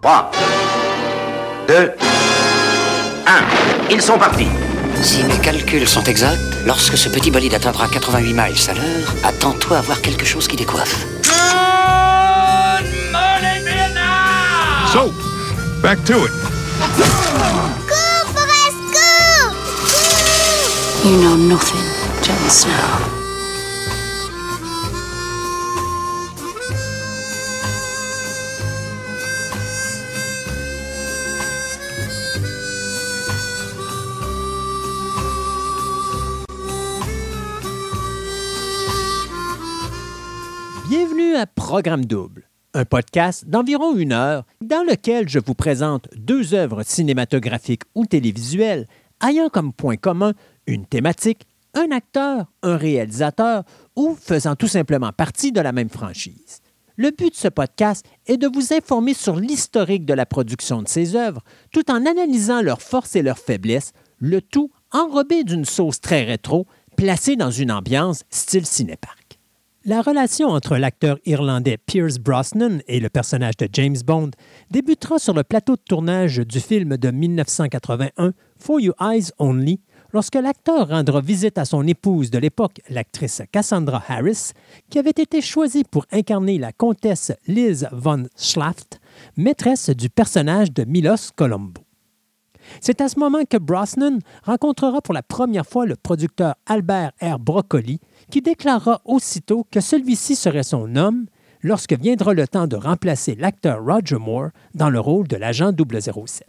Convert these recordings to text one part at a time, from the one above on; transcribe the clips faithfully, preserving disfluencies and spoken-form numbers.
trois, deux, un. Ils sont partis. Si mes calculs sont exacts, lorsque ce petit bolide atteindra quatre-vingt-huit miles à l'heure, attends-toi à voir quelque chose qui décoiffe. Good morning, Vietnam! So, back to it. Go, Forrest, go! You know nothing, Jon Snow. Bienvenue à Programme Double, un podcast d'environ une heure dans lequel je vous présente deux œuvres cinématographiques ou télévisuelles ayant comme point commun une thématique, un acteur, un réalisateur ou faisant tout simplement partie de la même franchise. Le but de ce podcast est de vous informer sur l'historique de la production de ces œuvres tout en analysant leurs forces et leurs faiblesses, le tout enrobé d'une sauce très rétro placée dans une ambiance style cinépark. La relation entre l'acteur irlandais Pierce Brosnan et le personnage de James Bond débutera sur le plateau de tournage du film de dix-neuf cent quatre-vingt-un For Your Eyes Only, lorsque l'acteur rendra visite à son épouse de l'époque, l'actrice Cassandra Harris, qui avait été choisie pour incarner la comtesse Liz von Schlaft, maîtresse du personnage de Milos Colombo. C'est à ce moment que Brosnan rencontrera pour la première fois le producteur Albert R. Broccoli, qui déclarera aussitôt que celui-ci serait son homme lorsque viendra le temps de remplacer l'acteur Roger Moore dans le rôle de l'agent double zéro sept.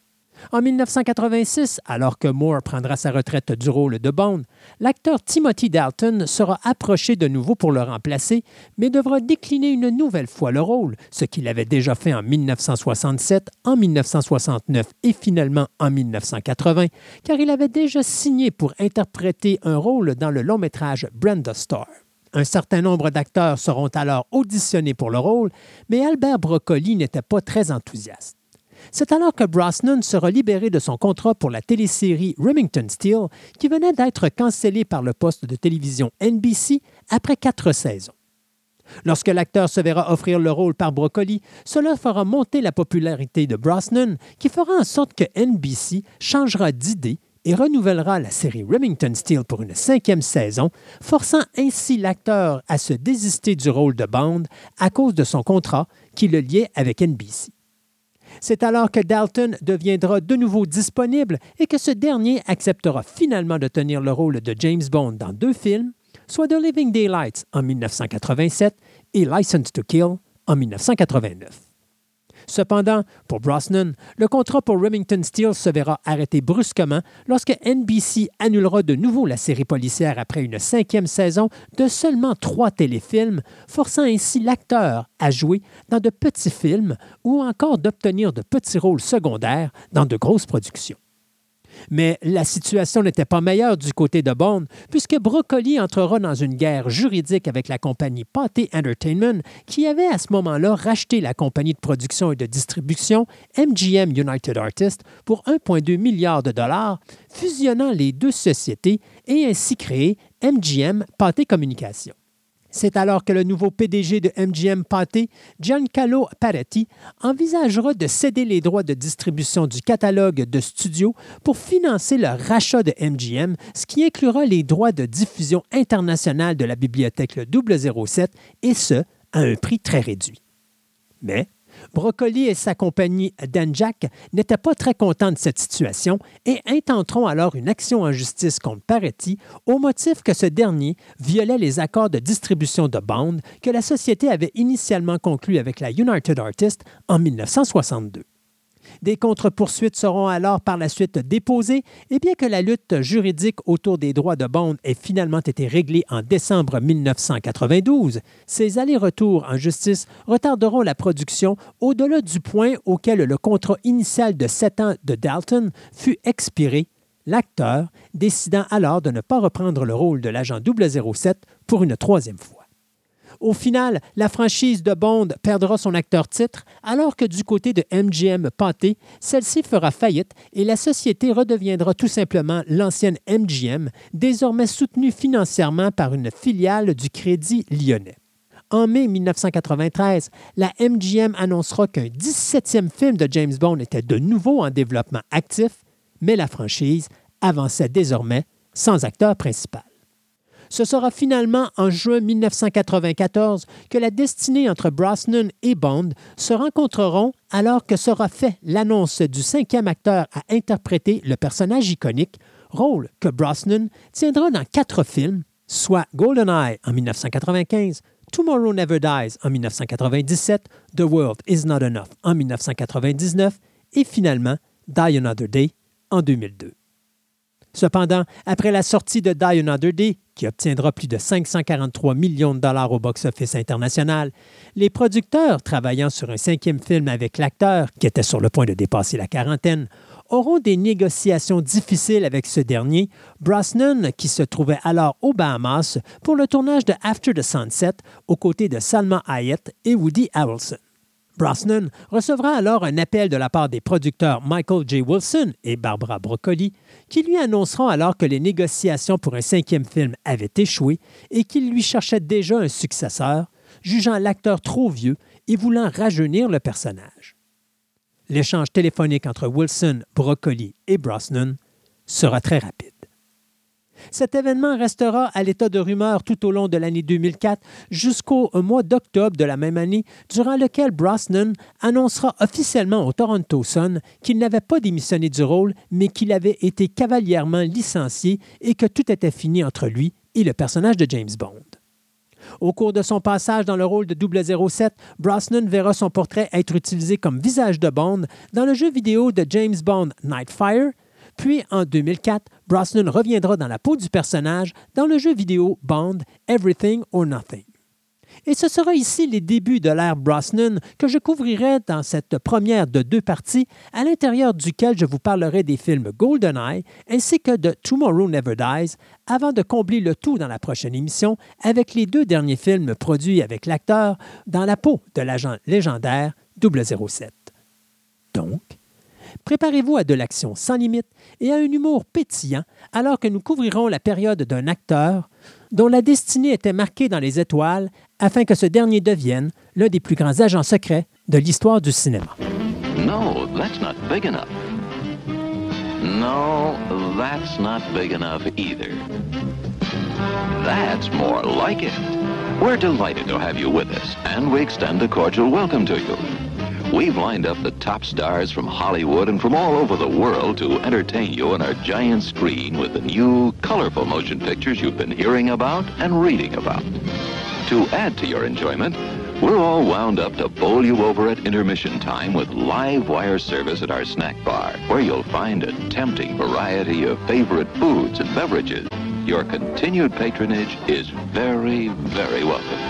En dix-neuf cent quatre-vingt-six, alors que Moore prendra sa retraite du rôle de Bond, l'acteur Timothy Dalton sera approché de nouveau pour le remplacer, mais devra décliner une nouvelle fois le rôle, ce qu'il avait déjà fait en dix-neuf cent soixante-sept, en dix-neuf cent soixante-neuf et finalement en dix-neuf cent quatre-vingts, car il avait déjà signé pour interpréter un rôle dans le long-métrage Brenda Starr. Un certain nombre d'acteurs seront alors auditionnés pour le rôle, mais Albert Broccoli n'était pas très enthousiaste. C'est alors que Brosnan sera libéré de son contrat pour la télésérie Remington Steele, qui venait d'être cancellée par le poste de télévision N B C après quatre saisons. Lorsque l'acteur se verra offrir le rôle par Broccoli, cela fera monter la popularité de Brosnan, qui fera en sorte que N B C changera d'idée et renouvellera la série Remington Steele pour une cinquième saison, forçant ainsi l'acteur à se désister du rôle de Bond à cause de son contrat qui le liait avec N B C. C'est alors que Dalton deviendra de nouveau disponible et que ce dernier acceptera finalement de tenir le rôle de James Bond dans deux films, soit The Living Daylights en dix-neuf cent quatre-vingt-sept et License to Kill en dix-neuf cent quatre-vingt-neuf. Cependant, pour Brosnan, le contrat pour Remington Steele se verra arrêté brusquement lorsque N B C annulera de nouveau la série policière après une cinquième saison de seulement trois téléfilms, forçant ainsi l'acteur à jouer dans de petits films ou encore d'obtenir de petits rôles secondaires dans de grosses productions. Mais la situation n'était pas meilleure du côté de Bond, puisque Broccoli entrera dans une guerre juridique avec la compagnie Pathé Entertainment, qui avait à ce moment-là racheté la compagnie de production et de distribution M G M United Artists pour un virgule deux milliard de dollars, fusionnant les deux sociétés et ainsi créé M G M Pathé Communications. C'est alors que le nouveau P D G de M G M Pathé, Giancarlo Paretti, envisagera de céder les droits de distribution du catalogue de studios pour financer le rachat de M G M, ce qui inclura les droits de diffusion internationale de la bibliothèque le double zéro sept, et ce, à un prix très réduit. Mais Broccoli et sa compagnie Danjaq n'étaient pas très contents de cette situation et intenteront alors une action en justice contre Paretti au motif que ce dernier violait les accords de distribution de Bond que la société avait initialement conclus avec la United Artists en dix-neuf cent soixante-deux. Des contre-poursuites seront alors par la suite déposées et bien que la lutte juridique autour des droits de Bond ait finalement été réglée en décembre dix-neuf cent quatre-vingt-douze, ces allers-retours en justice retarderont la production au-delà du point auquel le contrat initial de sept ans de Dalton fut expiré, l'acteur décidant alors de ne pas reprendre le rôle de l'agent double zéro sept pour une troisième fois. Au final, la franchise de Bond perdra son acteur-titre, alors que du côté de M G M Pathé, celle-ci fera faillite et la société redeviendra tout simplement l'ancienne M G M, désormais soutenue financièrement par une filiale du Crédit Lyonnais. En mai dix-neuf cent quatre-vingt-treize, la M G M annoncera qu'un dix-septième film de James Bond était de nouveau en développement actif, mais la franchise avançait désormais sans acteur principal. Ce sera finalement en juin dix-neuf cent quatre-vingt-quatorze que la destinée entre Brosnan et Bond se rencontreront alors que sera fait l'annonce du cinquième acteur à interpréter le personnage iconique, rôle que Brosnan tiendra dans quatre films, soit GoldenEye en dix-neuf cent quatre-vingt-quinze, Tomorrow Never Dies en dix-neuf cent quatre-vingt-dix-sept, The World Is Not Enough en dix-neuf cent quatre-vingt-dix-neuf et finalement Die Another Day en deux mille deux. Cependant, après la sortie de Die Another Day, qui obtiendra plus de cinq cent quarante-trois millions de dollars au box-office international, les producteurs travaillant sur un cinquième film avec l'acteur, qui était sur le point de dépasser la quarantaine, auront des négociations difficiles avec ce dernier, Brosnan, qui se trouvait alors aux Bahamas pour le tournage de After the Sunset, aux côtés de Salma Hayek et Woody Harrelson. Brosnan recevra alors un appel de la part des producteurs Michael J. Wilson et Barbara Broccoli, qui lui annonceront alors que les négociations pour un cinquième film avaient échoué et qu'ils lui cherchaient déjà un successeur, jugeant l'acteur trop vieux et voulant rajeunir le personnage. L'échange téléphonique entre Wilson, Broccoli et Brosnan sera très rapide. Cet événement restera à l'état de rumeur tout au long de l'année deux mille quatre jusqu'au mois d'octobre de la même année, durant lequel Brosnan annoncera officiellement au Toronto Sun qu'il n'avait pas démissionné du rôle, mais qu'il avait été cavalièrement licencié et que tout était fini entre lui et le personnage de James Bond. Au cours de son passage dans le rôle de double zéro sept, Brosnan verra son portrait être utilisé comme visage de Bond dans le jeu vidéo de James Bond Nightfire. Puis, en deux mille quatre, Brosnan reviendra dans la peau du personnage dans le jeu vidéo Bond Everything or Nothing. Et ce sera ici les débuts de l'ère Brosnan que je couvrirai dans cette première de deux parties, à l'intérieur duquel je vous parlerai des films GoldenEye ainsi que de Tomorrow Never Dies, avant de combler le tout dans la prochaine émission avec les deux derniers films produits avec l'acteur dans la peau de l'agent légendaire double zéro sept. Donc, préparez-vous à de l'action sans limite et à un humour pétillant alors que nous couvrirons la période d'un acteur dont la destinée était marquée dans les étoiles afin que ce dernier devienne l'un des plus grands agents secrets de l'histoire du cinéma. No, that's not big enough. No, that's not big enough either. That's more like it. We're delighted to have you with us, and we extend a cordial welcome to you. We've lined up the top stars from Hollywood and from all over the world to entertain you on our giant screen with the new, colorful motion pictures you've been hearing about and reading about. To add to your enjoyment, we're all wound up to bowl you over at intermission time with live wire service at our snack bar, where you'll find a tempting variety of favorite foods and beverages. Your continued patronage is very, very welcome.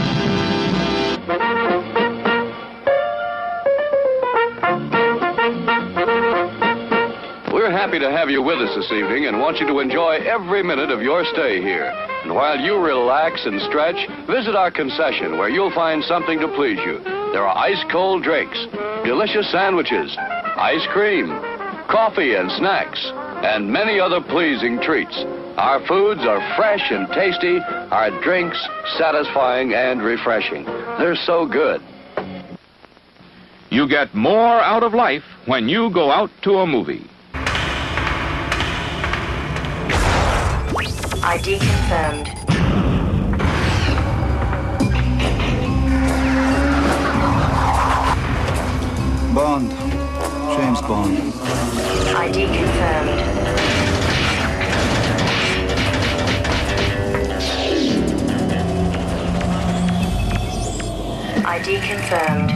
We're happy to have you with us this evening and want you to enjoy every minute of your stay here. And while you relax and stretch, visit our concession where you'll find something to please you. There are ice-cold drinks, delicious sandwiches, ice cream, coffee and snacks, and many other pleasing treats. Our foods are fresh and tasty, our drinks satisfying and refreshing. They're so good. You get more out of life when you go out to a movie. I D confirmed. Bond. James Bond. I D confirmed. I D confirmed.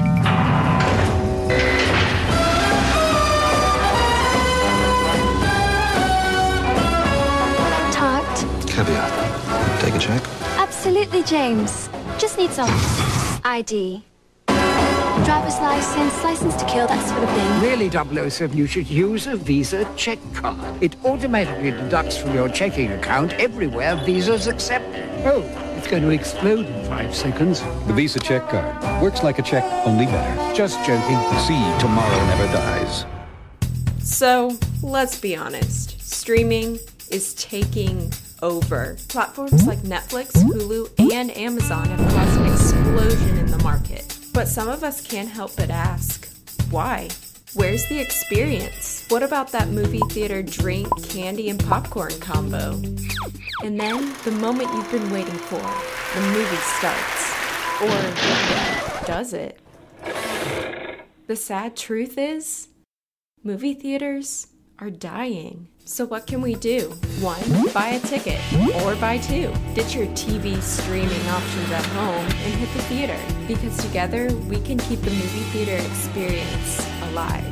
Caveat. Take a check? Absolutely, James. Just need some I D. Driver's license, license to kill, that sort of thing. Really, double oh seven, you should use a Visa check card. It automatically deducts from your checking account everywhere Visa's accepted. Oh, it's going to explode in five seconds. The Visa check card works like a check, only better. Just joking. See Tomorrow Never Dies. So, let's be honest. Streaming is taking over. Platforms like Netflix, Hulu, and Amazon have caused an explosion in the market. But some of us can't help but ask, why? Where's the experience? What about that movie theater drink, candy, and popcorn combo? And then, the moment you've been waiting for, the movie starts. Or does it? The sad truth is, movie theaters are dying. So what can we do? One, buy a ticket. Or buy two. Ditch your T V streaming options at home and hit the theater. Because together, we can keep the movie theater experience alive.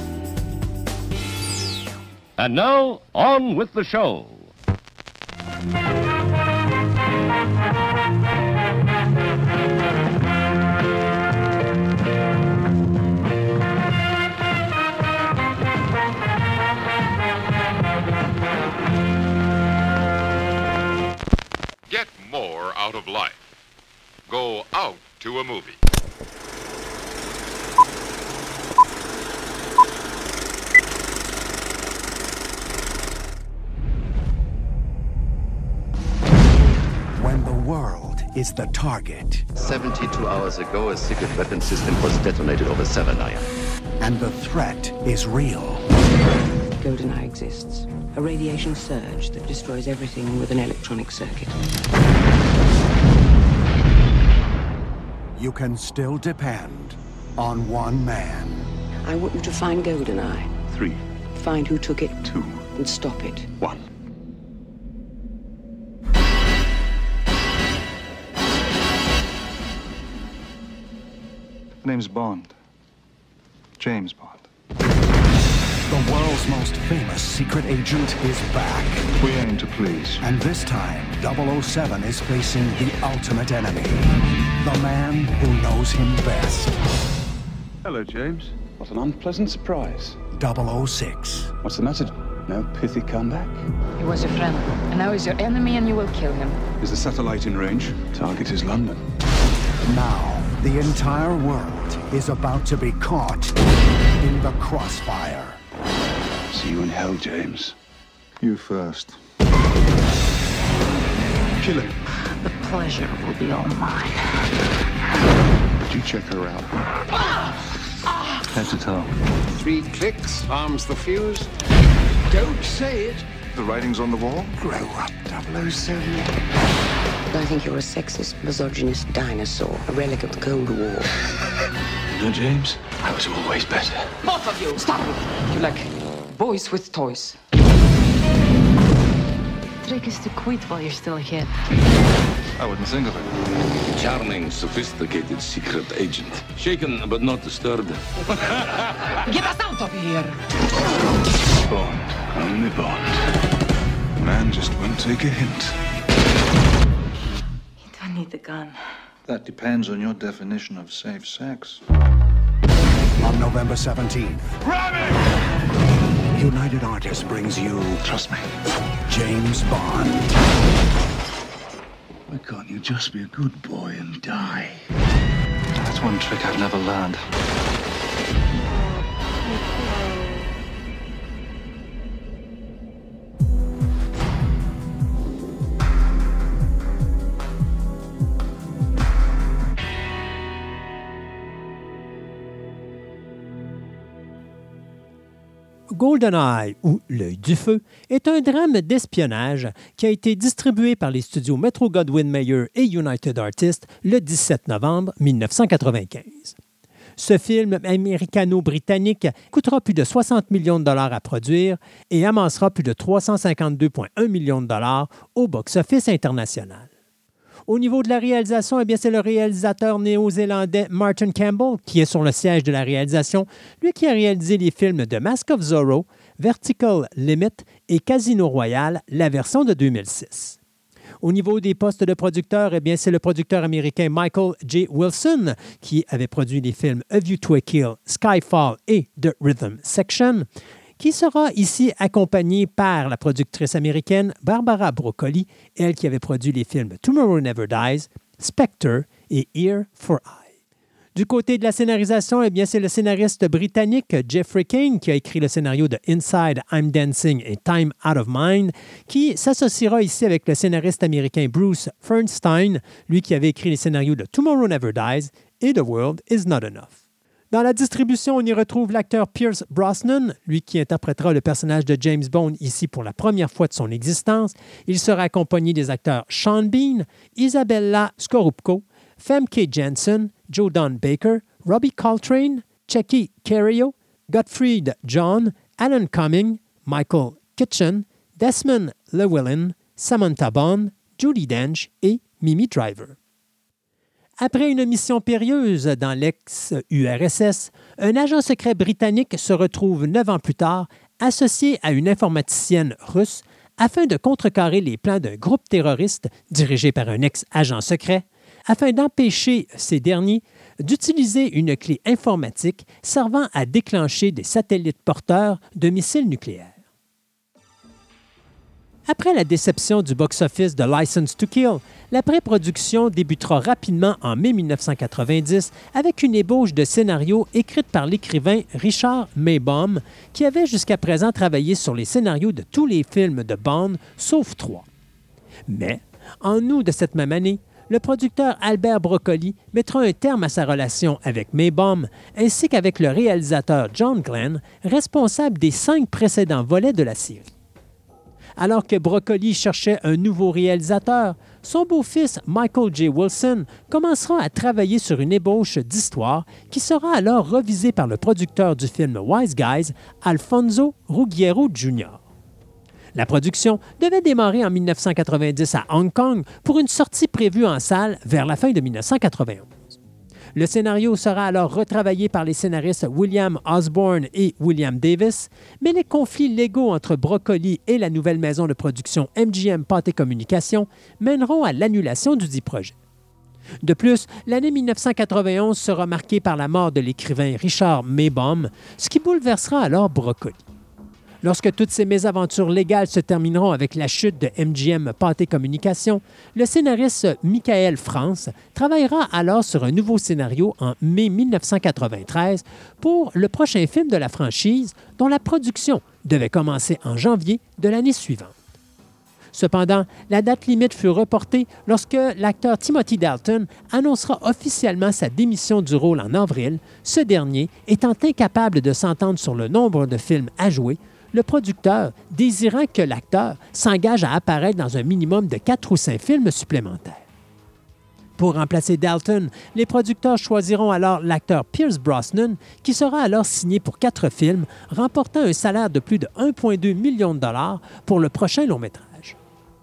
And now, on with the show. Get more out of life. Go out to a movie. When the world is the target. seventy-two hours ago, a secret weapon system was detonated over Severnaya. And the threat is real. GoldenEye exists. A radiation surge that destroys everything with an electronic circuit. You can still depend on one man. I want you to find GoldenEye. Three. Find who took it. Two. And stop it. One. The name's Bond. James Bond. The world's most famous secret agent is back. We aim to please. And this time, double oh seven is facing the ultimate enemy. The man who knows him best. Hello, James. What an unpleasant surprise. double oh six. What's the matter? No pithy comeback? He was your friend, and now he's your enemy, and you will kill him. Is the satellite in range? Target is London. Now, the entire world is about to be caught in the crossfire. See you in hell, James. You first. Kill him. The pleasure will be all mine. Did you check her out? Head to toe. Three clicks, arms the fuse. Don't say it. The writing's on the wall? Grow up, double oh seven. I think you're a sexist, misogynist dinosaur, a relic of the Cold War. No, James, I was always better. Both of you, stop it! You like boys with toys. The trick is to quit while you're still here. I wouldn't think of it. Charming, sophisticated secret agent. Shaken but not disturbed. Get us out of here! Bond, only Bond. Man just won't take a hint. You don't need the gun. That depends on your definition of safe sex. On November seventeenth, United Artists brings you, Trust me, James Bond. Why can't you just be a good boy and die? That's one trick I've never learned. GoldenEye, ou L'œil du feu, est un drame d'espionnage qui a été distribué par les studios Metro-Goldwyn-Mayer et United Artists le dix-sept novembre mille neuf cent quatre-vingt-quinze. Ce film américano-britannique coûtera plus de soixante millions de dollars à produire et amassera plus de trois cent cinquante-deux virgule un millions de dollars au box-office international. Au niveau de la réalisation, eh bien, c'est le réalisateur néo-zélandais Martin Campbell qui est sur le siège de la réalisation, lui qui a réalisé les films The Mask of Zorro, Vertical Limit et Casino Royale, la version de deux mille six. Au niveau des postes de producteurs, eh bien, c'est le producteur américain Michael J. Wilson qui avait produit les films A View to a Kill, Skyfall et The Rhythm Section, qui sera ici accompagné par la productrice américaine Barbara Broccoli, elle qui avait produit les films Tomorrow Never Dies, Spectre et Ear for Eye. Du côté de la scénarisation, eh bien, c'est le scénariste britannique Jeffrey Kane qui a écrit le scénario de Inside, I'm Dancing et Time Out of Mind, qui s'associera ici avec le scénariste américain Bruce Fernstein, lui qui avait écrit les scénarios de Tomorrow Never Dies et The World Is Not Enough. Dans la distribution, on y retrouve l'acteur Pierce Brosnan, lui qui interprétera le personnage de James Bond ici pour la première fois de son existence. Il sera accompagné des acteurs Sean Bean, Isabella Scorupco, Femke Janssen, Joe Don Baker, Robbie Coltrane, Checky Cario, Gottfried John, Alan Cumming, Michael Kitchen, Desmond Llewellyn, Samantha Bond, Judi Dench et Mimi Driver. Après une mission périlleuse dans l'ex-U R S S, un agent secret britannique se retrouve neuf ans plus tard associé à une informaticienne russe afin de contrecarrer les plans d'un groupe terroriste dirigé par un ex-agent secret, afin d'empêcher ces derniers d'utiliser une clé informatique servant à déclencher des satellites porteurs de missiles nucléaires. Après la déception du box-office de License to Kill, la pré-production débutera rapidement en mai mille neuf cent quatre-vingt-dix avec une ébauche de scénario écrite par l'écrivain Richard Maibaum, qui avait jusqu'à présent travaillé sur les scénarios de tous les films de Bond, sauf trois. Mais, en août de cette même année, le producteur Albert Broccoli mettra un terme à sa relation avec Maibaum, ainsi qu'avec le réalisateur John Glenn, responsable des cinq précédents volets de la série. Alors que Broccoli cherchait un nouveau réalisateur, son beau-fils Michael J. Wilson commencera à travailler sur une ébauche d'histoire qui sera alors revisée par le producteur du film Wise Guys, Alfonso Ruggiero Junior La production devait démarrer en mille neuf cent quatre-vingt-dix à Hong Kong pour une sortie prévue en salle vers la fin de mille neuf cent quatre-vingt-onze. Le scénario sera alors retravaillé par les scénaristes William Osborne et William Davis, mais les conflits légaux entre Broccoli et la nouvelle maison de production M G M Pathé Communications mèneront à l'annulation du dit projet. De plus, l'année mille neuf cent quatre-vingt-onze sera marquée par la mort de l'écrivain Richard Maibaum, ce qui bouleversera alors Broccoli. Lorsque toutes ces mésaventures légales se termineront avec la chute de M G M Pathé Communications, le scénariste Michael France travaillera alors sur un nouveau scénario en mai mille neuf cent quatre-vingt-treize pour le prochain film de la franchise, dont la production devait commencer en janvier de l'année suivante. Cependant, la date limite fut reportée lorsque l'acteur Timothy Dalton annoncera officiellement sa démission du rôle en avril, ce dernier étant incapable de s'entendre sur le nombre de films à jouer, le producteur désirant que l'acteur s'engage à apparaître dans un minimum de quatre ou cinq films supplémentaires. Pour remplacer Dalton, les producteurs choisiront alors l'acteur Pierce Brosnan, qui sera alors signé pour quatre films, remportant un salaire de plus de un virgule deux million de dollars pour le prochain long-métrage.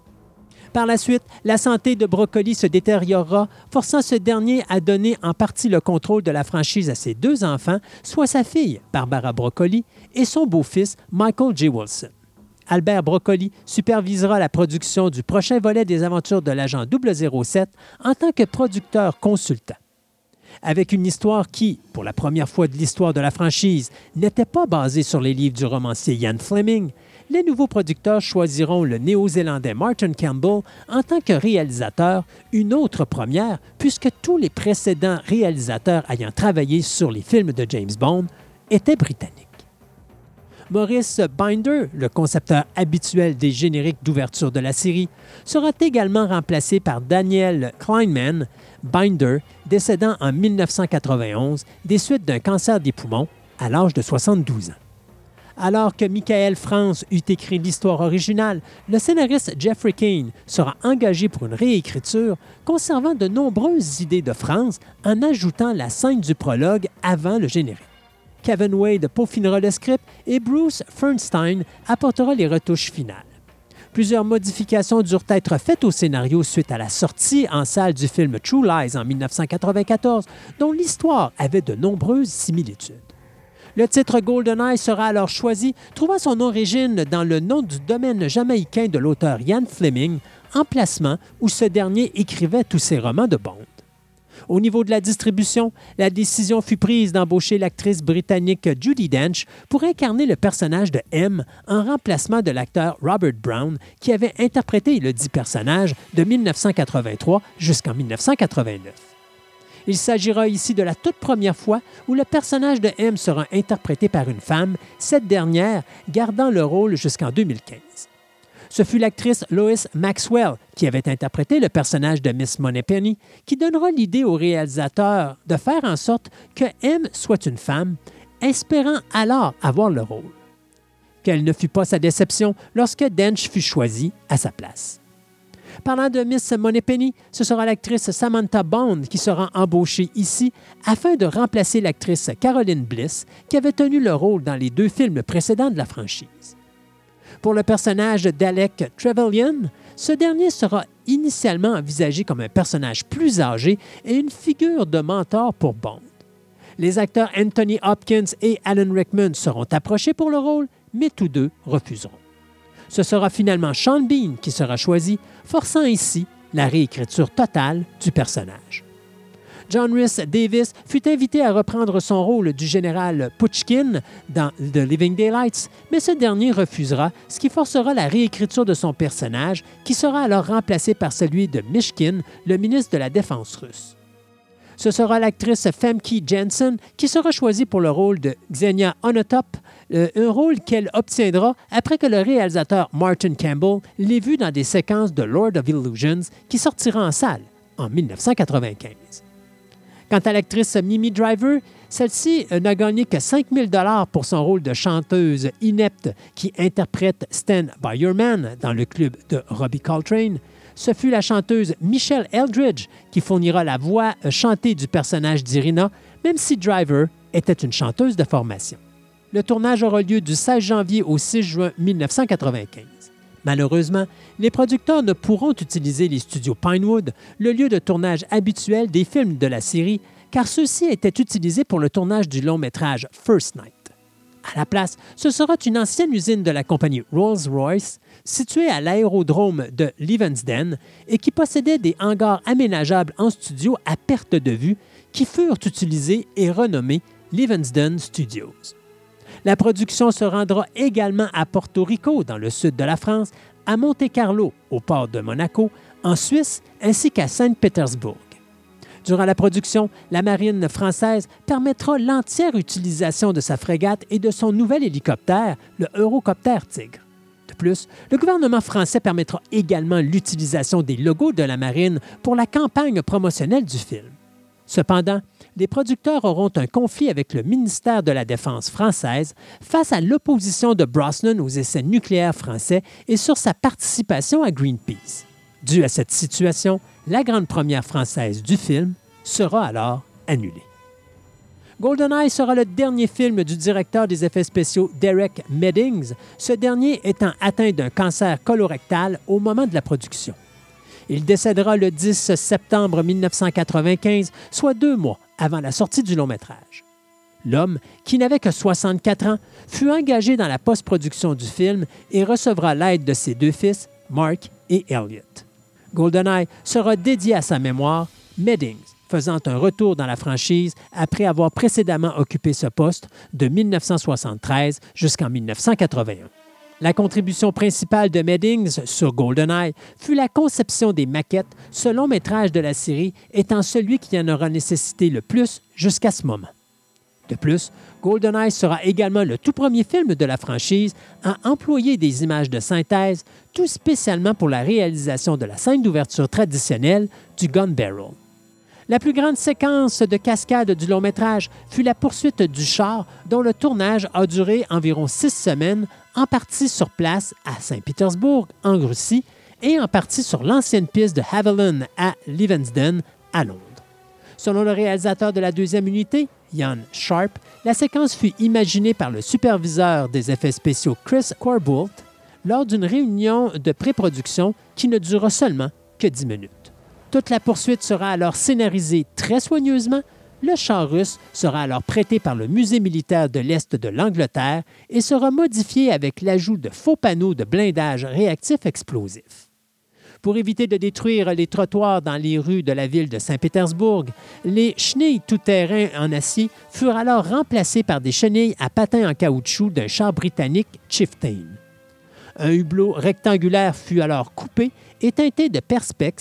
Par la suite, la santé de Broccoli se détériorera, forçant ce dernier à donner en partie le contrôle de la franchise à ses deux enfants, soit sa fille, Barbara Broccoli, et son beau-fils, Michael J. Wilson. Albert Broccoli supervisera la production du prochain volet des aventures de l'agent double zéro sept en tant que producteur consultant. Avec une histoire qui, pour la première fois de l'histoire de la franchise, n'était pas basée sur les livres du romancier Ian Fleming, les nouveaux producteurs choisiront le Néo-Zélandais Martin Campbell en tant que réalisateur, une autre première puisque tous les précédents réalisateurs ayant travaillé sur les films de James Bond étaient britanniques. Maurice Binder, le concepteur habituel des génériques d'ouverture de la série, sera également remplacé par Daniel Kleinman, Binder, décédant en mille neuf cent quatre-vingt-onze des suites d'un cancer des poumons à l'âge de soixante-douze ans. Alors que Michael France eut écrit l'histoire originale, le scénariste Jeffrey Kane sera engagé pour une réécriture, conservant de nombreuses idées de France en ajoutant la scène du prologue avant le générique. Kevin Wade peaufinera le script et Bruce Fernstein apportera les retouches finales. Plusieurs modifications durent être faites au scénario suite à la sortie en salle du film True Lies en mille neuf cent quatre-vingt-quatorze, dont l'histoire avait de nombreuses similitudes. Le titre GoldenEye sera alors choisi, trouvant son origine dans le nom du domaine jamaïcain de l'auteur Ian Fleming, emplacement où ce dernier écrivait tous ses romans de Bond. Au niveau de la distribution, la décision fut prise d'embaucher l'actrice britannique Judi Dench pour incarner le personnage de M en remplacement de l'acteur Robert Brown qui avait interprété le dit personnage de mille neuf cent quatre-vingt-trois jusqu'en mille neuf cent quatre-vingt-neuf. Il s'agira ici de la toute première fois où le personnage de M sera interprété par une femme, cette dernière gardant le rôle jusqu'en deux mille quinze. Ce fut l'actrice Lois Maxwell, qui avait interprété le personnage de Miss Moneypenny, qui donnera l'idée au réalisateur de faire en sorte que M soit une femme, espérant alors avoir le rôle. Quelle ne fut pas sa déception lorsque Dench fut choisi à sa place. Parlant de Miss Moneypenny, ce sera l'actrice Samantha Bond qui sera embauchée ici afin de remplacer l'actrice Caroline Bliss qui avait tenu le rôle dans les deux films précédents de la franchise. Pour le personnage d'Alec Trevelyan, ce dernier sera initialement envisagé comme un personnage plus âgé et une figure de mentor pour Bond. Les acteurs Anthony Hopkins et Alan Rickman seront approchés pour le rôle, mais tous deux refuseront. Ce sera finalement Sean Bean qui sera choisi, forçant ici la réécriture totale du personnage. John Rhys Davis fut invité à reprendre son rôle du général Pushkin dans The Living Daylights, mais ce dernier refusera, ce qui forcera la réécriture de son personnage, qui sera alors remplacé par celui de Mishkin, le ministre de la Défense russe. Ce sera l'actrice Famke Janssen qui sera choisie pour le rôle de Xenia Onatopp, euh, un rôle qu'elle obtiendra après que le réalisateur Martin Campbell l'ait vu dans des séquences de Lord of Illusions qui sortira en salle en dix-neuf cent quatre-vingt-quinze. Quant à l'actrice Mimi Driver, celle-ci n'a gagné que cinq mille dollars pour son rôle de chanteuse inepte qui interprète Stand By Your Man dans le club de Robbie Coltrane. Ce fut la chanteuse Michelle Eldridge qui fournira la voix chantée du personnage d'Irina, même si Driver était une chanteuse de formation. Le tournage aura lieu du seize janvier au six juin dix-neuf cent quatre-vingt-quinze. Malheureusement, les producteurs ne pourront utiliser les studios Pinewood, le lieu de tournage habituel des films de la série, car ceux-ci étaient utilisés pour le tournage du long-métrage First Night. À la place, ce sera une ancienne usine de la compagnie Rolls-Royce, située à l'aérodrome de Leavesden et qui possédait des hangars aménageables en studio à perte de vue qui furent utilisés et renommés Leavesden Studios. La production se rendra également à Porto Rico, dans le sud de la France, à Monte-Carlo, au port de Monaco, en Suisse, ainsi qu'à Saint-Pétersbourg. Durant la production, la marine française permettra l'entière utilisation de sa frégate et de son nouvel hélicoptère, le Eurocopter Tigre. De plus, le gouvernement français permettra également l'utilisation des logos de la marine pour la campagne promotionnelle du film. Cependant, les producteurs auront un conflit avec le ministère de la Défense française face à l'opposition de Brosnan aux essais nucléaires français et sur sa participation à Greenpeace. Dû à cette situation, la grande première française du film sera alors annulée. GoldenEye sera le dernier film du directeur des effets spéciaux Derek Meddings, ce dernier étant atteint d'un cancer colorectal au moment de la production. Il décédera le dix septembre dix-neuf cent quatre-vingt-quinze, soit deux mois avant la sortie du long-métrage. L'homme, qui n'avait que soixante-quatre ans, fut engagé dans la post-production du film et recevra l'aide de ses deux fils, Mark et Elliot. GoldenEye sera dédié à sa mémoire, Meddings faisant un retour dans la franchise après avoir précédemment occupé ce poste de dix-neuf cent soixante-treize jusqu'en dix-neuf cent quatre-vingt-un. La contribution principale de Meddings sur GoldenEye fut la conception des maquettes, ce long métrage de la série étant celui qui en aura nécessité le plus jusqu'à ce moment. De plus, GoldenEye sera également le tout premier film de la franchise à employer des images de synthèse, tout spécialement pour la réalisation de la scène d'ouverture traditionnelle du Gun Barrel. La plus grande séquence de cascade du long-métrage fut la poursuite du char dont le tournage a duré environ six semaines, en partie sur place à Saint-Pétersbourg, en Russie, et en partie sur l'ancienne piste de Havilland à Leavesden, à Londres. Selon le réalisateur de la deuxième unité, Jan Sharp, la séquence fut imaginée par le superviseur des effets spéciaux Chris Corboult lors d'une réunion de pré-production qui ne dura seulement que dix minutes. Toute la poursuite sera alors scénarisée très soigneusement. Le char russe sera alors prêté par le Musée militaire de l'Est de l'Angleterre et sera modifié avec l'ajout de faux panneaux de blindage réactifs explosifs. Pour éviter de détruire les trottoirs dans les rues de la ville de Saint-Pétersbourg, les chenilles tout-terrain en acier furent alors remplacées par des chenilles à patins en caoutchouc d'un char britannique Chieftain. Un hublot rectangulaire fut alors coupé et teinté de perspex,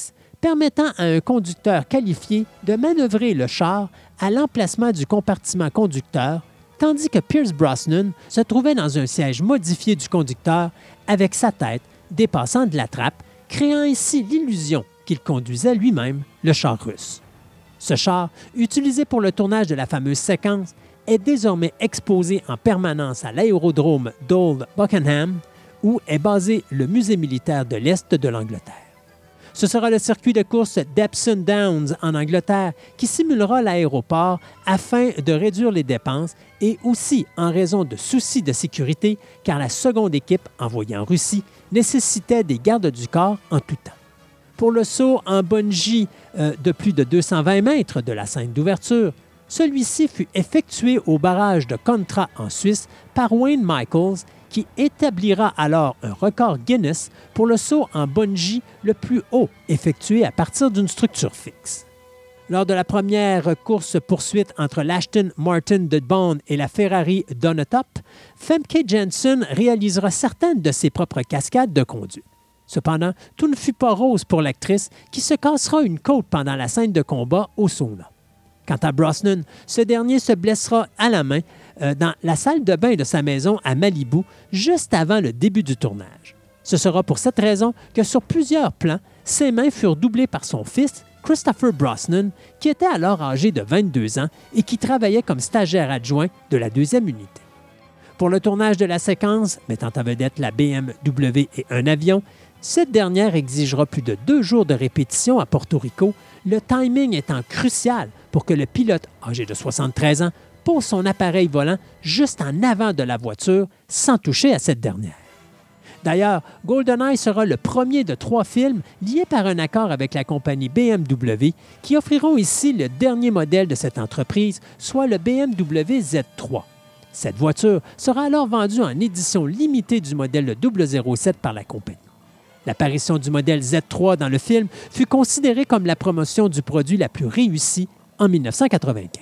permettant à un conducteur qualifié de manœuvrer le char à l'emplacement du compartiment conducteur, tandis que Pierce Brosnan se trouvait dans un siège modifié du conducteur avec sa tête dépassant de la trappe, créant ainsi l'illusion qu'il conduisait lui-même le char russe. Ce char, utilisé pour le tournage de la fameuse séquence, est désormais exposé en permanence à l'aérodrome d'Old Buckenham, où est basé le musée militaire de l'Est de l'Angleterre. Ce sera le circuit de course d'Epsom Downs en Angleterre qui simulera l'aéroport afin de réduire les dépenses et aussi en raison de soucis de sécurité, car la seconde équipe envoyée en Russie nécessitait des gardes du corps en tout temps. Pour le saut en bungee euh, de plus de deux cent vingt mètres de la scène d'ouverture, celui-ci fut effectué au barrage de Contra en Suisse par Wayne Michaels, qui établira alors un record Guinness pour le saut en bungee le plus haut effectué à partir d'une structure fixe. Lors de la première course-poursuite entre l'Aston Martin de Bond et la Ferrari Donatop, Femke Janssen réalisera certaines de ses propres cascades de conduite. Cependant, tout ne fut pas rose pour l'actrice qui se cassera une côte pendant la scène de combat au sauna. Quant à Brosnan, ce dernier se blessera à la main euh, dans la salle de bain de sa maison à Malibu juste avant le début du tournage. Ce sera pour cette raison que sur plusieurs plans, ses mains furent doublées par son fils, Christopher Brosnan, qui était alors âgé de vingt-deux ans et qui travaillait comme stagiaire adjoint de la deuxième unité. Pour le tournage de la séquence, mettant en vedette la B M W et un avion, cette dernière exigera plus de deux jours de répétition à Porto Rico, le timing étant crucial pour que le pilote, âgé de soixante-treize ans, pose son appareil volant juste en avant de la voiture sans toucher à cette dernière. D'ailleurs, GoldenEye sera le premier de trois films liés par un accord avec la compagnie B M W qui offriront ici le dernier modèle de cette entreprise, soit le B M W Z trois. Cette voiture sera alors vendue en édition limitée du modèle double zéro sept par la compagnie. L'apparition du modèle Z trois dans le film fut considérée comme la promotion du produit la plus réussie en mille neuf cent quatre-vingt-quinze.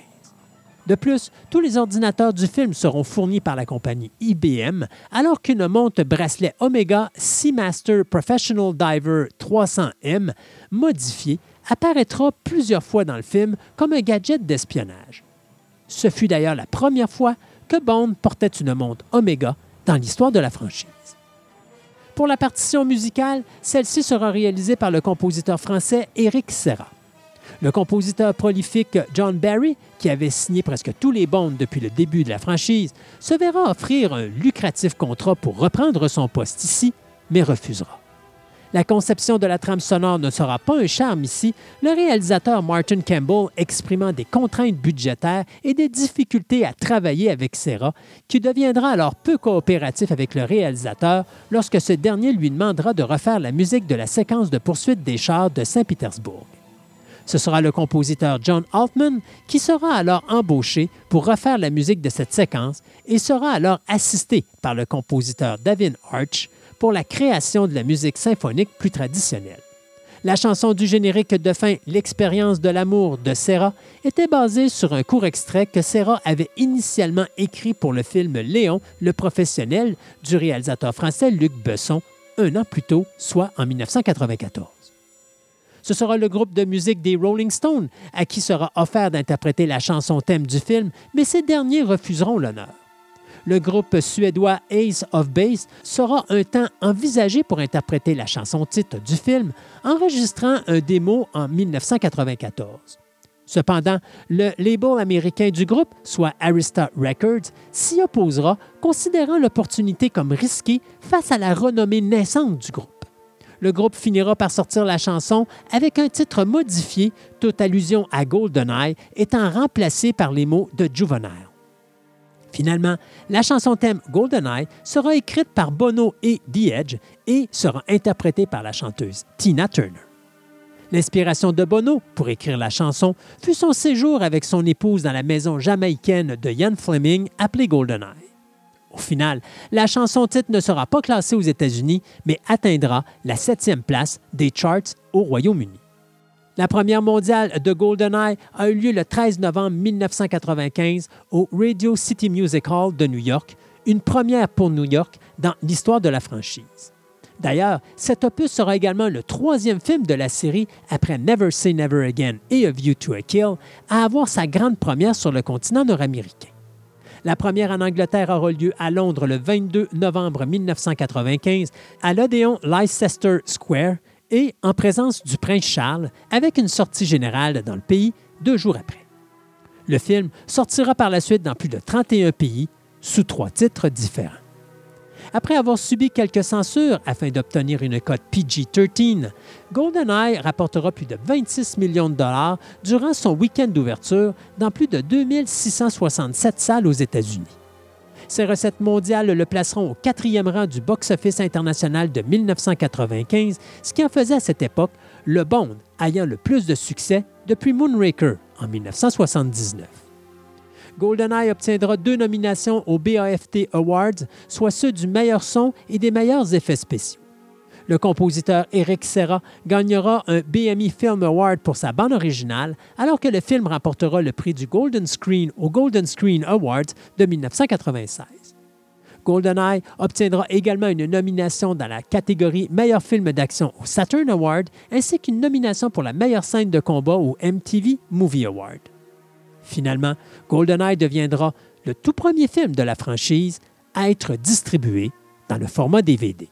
De plus, tous les ordinateurs du film seront fournis par la compagnie I B M, alors qu'une montre bracelet Omega Seamaster Professional Diver trois cents M modifiée apparaîtra plusieurs fois dans le film comme un gadget d'espionnage. Ce fut d'ailleurs la première fois que Bond portait une montre Omega dans l'histoire de la franchise. Pour la partition musicale, celle-ci sera réalisée par le compositeur français Éric Serra. Le compositeur prolifique John Barry, qui avait signé presque tous les Bonds depuis le début de la franchise, se verra offrir un lucratif contrat pour reprendre son poste ici, mais refusera. La conception de la trame sonore ne sera pas un charme ici, le réalisateur Martin Campbell exprimant des contraintes budgétaires et des difficultés à travailler avec Serra, qui deviendra alors peu coopératif avec le réalisateur lorsque ce dernier lui demandera de refaire la musique de la séquence de poursuite des chars de Saint-Pétersbourg. Ce sera le compositeur John Altman qui sera alors embauché pour refaire la musique de cette séquence et sera alors assisté par le compositeur David Arch pour la création de la musique symphonique plus traditionnelle. La chanson du générique de fin « L'expérience de l'amour » de Serra était basée sur un court extrait que Serra avait initialement écrit pour le film Léon, le professionnel du réalisateur français Luc Besson, un an plus tôt, soit en mille neuf cent quatre-vingt-quatorze. Ce sera le groupe de musique des Rolling Stones à qui sera offert d'interpréter la chanson thème du film, mais ces derniers refuseront l'honneur. Le groupe suédois Ace of Base sera un temps envisagé pour interpréter la chanson titre du film, enregistrant un démo en mille neuf cent quatre-vingt-quatorze. Cependant, le label américain du groupe, soit Arista Records, s'y opposera, considérant l'opportunité comme risquée face à la renommée naissante du groupe. Le groupe finira par sortir la chanson avec un titre modifié, toute allusion à GoldenEye étant remplacée par les mots de Juvenile. Finalement, la chanson thème GoldenEye sera écrite par Bono et The Edge et sera interprétée par la chanteuse Tina Turner. L'inspiration de Bono pour écrire la chanson fut son séjour avec son épouse dans la maison jamaïcaine de Ian Fleming appelée GoldenEye. Au final, la chanson titre ne sera pas classée aux États-Unis, mais atteindra la septième place des charts au Royaume-Uni. La première mondiale de GoldenEye a eu lieu le treize novembre mille neuf cent quatre-vingt-quinze au Radio City Music Hall de New York, une première pour New York dans l'histoire de la franchise. D'ailleurs, cet opus sera également le troisième film de la série après Never Say Never Again et A View to a Kill à avoir sa grande première sur le continent nord-américain. La première en Angleterre aura lieu à Londres le vingt-deux novembre mille neuf cent quatre-vingt-quinze à l'Odéon Leicester Square et en présence du prince Charles, avec une sortie générale dans le pays deux jours après. Le film sortira par la suite dans plus de trente et un pays sous trois titres différents. Après avoir subi quelques censures afin d'obtenir une cote P G treize, GoldenEye rapportera plus de vingt-six millions de dollars durant son week-end d'ouverture dans plus de deux mille six cent soixante-sept salles aux États-Unis. Ses recettes mondiales le placeront au quatrième rang du box-office international de mille neuf cent quatre-vingt-quinze, ce qui en faisait à cette époque le Bond ayant le plus de succès depuis Moonraker en mille neuf cent soixante-dix-neuf. GoldenEye obtiendra deux nominations aux B A F T Awards, soit ceux du meilleur son et des meilleurs effets spéciaux. Le compositeur Eric Serra gagnera un B M I Film Award pour sa bande originale, alors que le film remportera le prix du Golden Screen au Golden Screen Awards de mille neuf cent quatre-vingt-seize. GoldenEye obtiendra également une nomination dans la catégorie Meilleur film d'action au Saturn Award, ainsi qu'une nomination pour la meilleure scène de combat au M T V Movie Award. Finalement, GoldenEye deviendra le tout premier film de la franchise à être distribué dans le format D V D.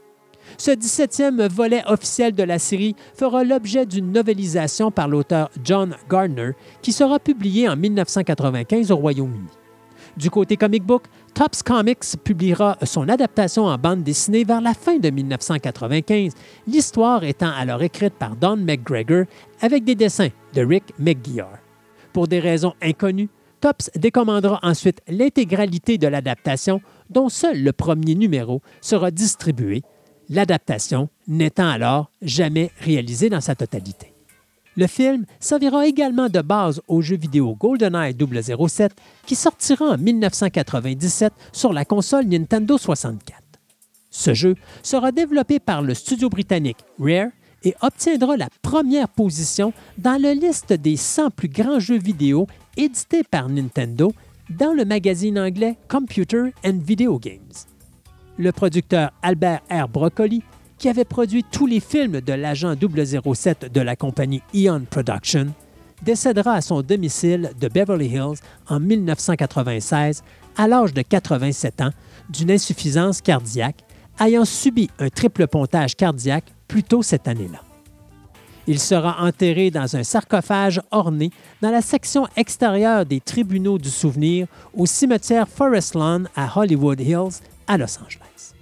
Ce dix-septième volet officiel de la série fera l'objet d'une novélisation par l'auteur John Gardner qui sera publié en mille neuf cent quatre-vingt-quinze au Royaume-Uni. Du côté comic book, Topps Comics publiera son adaptation en bande dessinée vers la fin de mille neuf cent quatre-vingt-quinze, l'histoire étant alors écrite par Don McGregor avec des dessins de Rick McGuire. Pour des raisons inconnues, Topps décommandera ensuite l'intégralité de l'adaptation, dont seul le premier numéro sera distribué, l'adaptation n'étant alors jamais réalisée dans sa totalité. Le film servira également de base au jeu vidéo GoldenEye double zéro sept qui sortira en mille neuf cent quatre-vingt-dix-sept sur la console Nintendo soixante-quatre. Ce jeu sera développé par le studio britannique Rare et obtiendra la première position dans la liste des cent plus grands jeux vidéo édités par Nintendo dans le magazine anglais Computer and Video Games. Le producteur Albert R. Broccoli, qui avait produit tous les films de l'agent double zéro sept de la compagnie Eon Production, décédera à son domicile de Beverly Hills en mille neuf cent quatre-vingt-seize à l'âge de quatre-vingt-sept ans d'une insuffisance cardiaque, ayant subi un triple pontage cardiaque plus tôt cette année-là. Il sera enterré dans un sarcophage orné dans la section extérieure des tribunaux du souvenir au cimetière Forest Lawn à Hollywood Hills, à Los Angeles.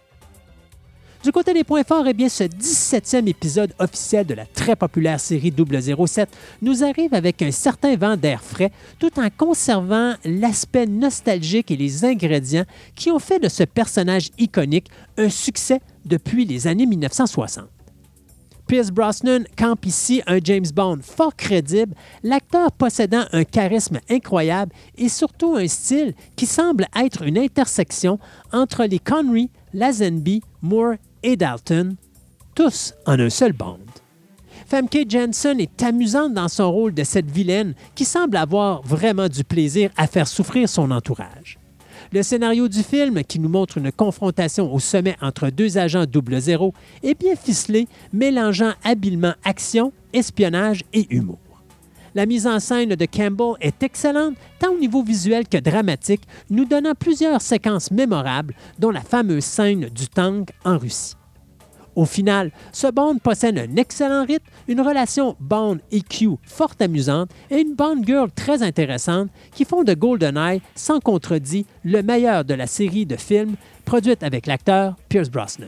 Du côté des points forts, eh bien, ce dix-septième épisode officiel de la très populaire série double zéro sept nous arrive avec un certain vent d'air frais, tout en conservant l'aspect nostalgique et les ingrédients qui ont fait de ce personnage iconique un succès depuis les années mille neuf cent soixante. Pierce Brosnan campe ici un James Bond fort crédible, l'acteur possédant un charisme incroyable et surtout un style qui semble être une intersection entre les Connery, Lazenby, Moore et Dalton, tous en un seul Bond. Famke Janssen est amusante dans son rôle de cette vilaine qui semble avoir vraiment du plaisir à faire souffrir son entourage. Le scénario du film, qui nous montre une confrontation au sommet entre deux agents double zéro, est bien ficelé, mélangeant habilement action, espionnage et humour. La mise en scène de Campbell est excellente, tant au niveau visuel que dramatique, nous donnant plusieurs séquences mémorables, dont la fameuse scène du tank en Russie. Au final, ce Bond possède un excellent rythme, une relation Bond-E Q fort amusante et une Bond Girl très intéressante qui font de GoldenEye, sans contredit, le meilleur de la série de films produite avec l'acteur Pierce Brosnan.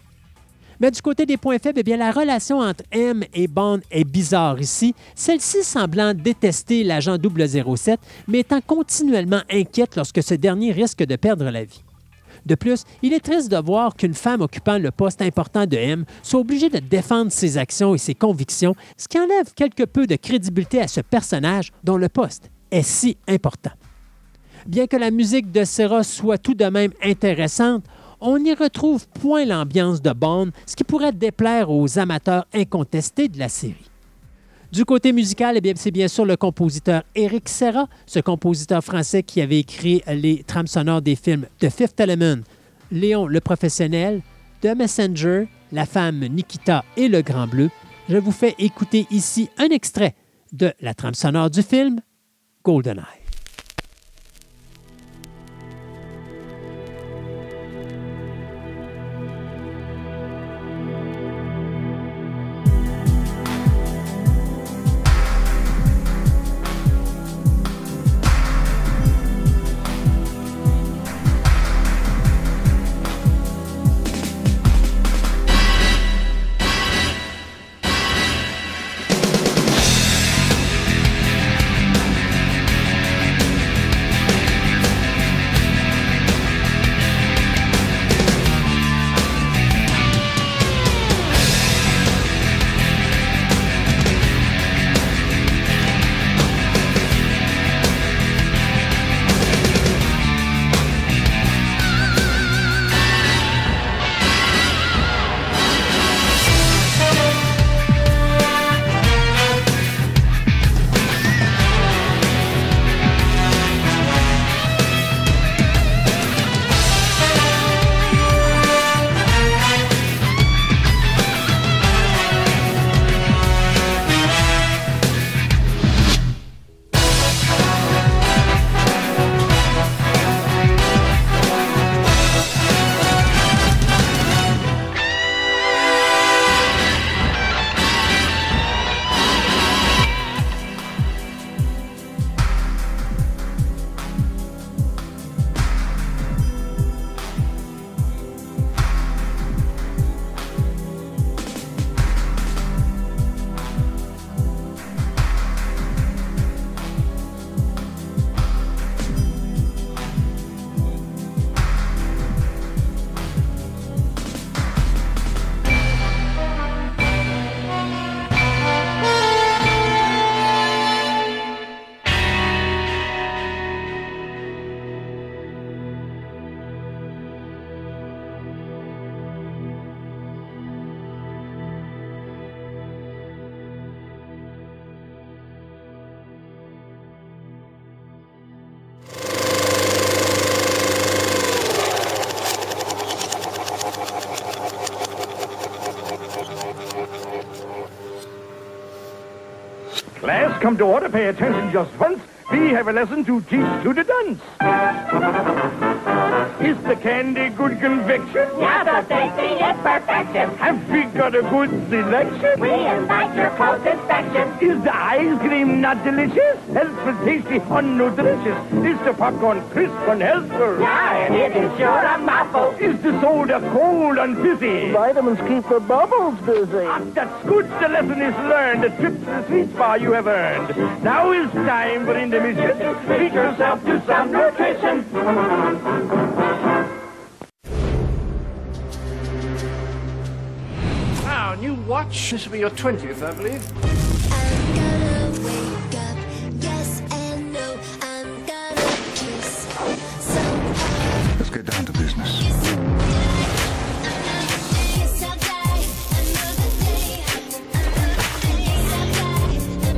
Mais du côté des points faibles, eh bien, la relation entre M et Bond est bizarre ici, celle-ci semblant détester l'agent double zéro sept, mais étant continuellement inquiète lorsque ce dernier risque de perdre la vie. De plus, il est triste de voir qu'une femme occupant le poste important de M soit obligée de défendre ses actions et ses convictions, ce qui enlève quelque peu de crédibilité à ce personnage dont le poste est si important. Bien que la musique de Serra soit tout de même intéressante, on n'y retrouve point l'ambiance de Bond, ce qui pourrait déplaire aux amateurs incontestés de la série. Du côté musical, eh bien, c'est bien sûr le compositeur Eric Serra, ce compositeur français qui avait écrit les trames sonores des films The Fifth Element, Léon le professionnel, The Messenger, La femme Nikita et Le Grand Bleu, je vous fais écouter ici un extrait de la trame sonore du film GoldenEye. Class, come to order, pay attention just once. We have a lesson to teach to the dunce. Is the candy good conviction? Yeah, the tasting is perfection. Have we got a good selection? We invite your close inspection. Is the ice cream not delicious? Healthful, tasty, unnutritious. Is the popcorn crisp and healthful? Yeah, and it is sure a mouthful. Is the soda cold and fizzy? Vitamins keep the bubbles busy. Ah, that's good. The lesson is learned. The trip to the sweet spot you have earned. Now is time for intermission. Treat yourself to some nutrition. Wow, new watch. This will be your twentieth, I believe. I'm gonna wake up, yes and no. I'm gonna kiss someone. Let's get down to business. Yes, I'll die another day. Yes, I'll die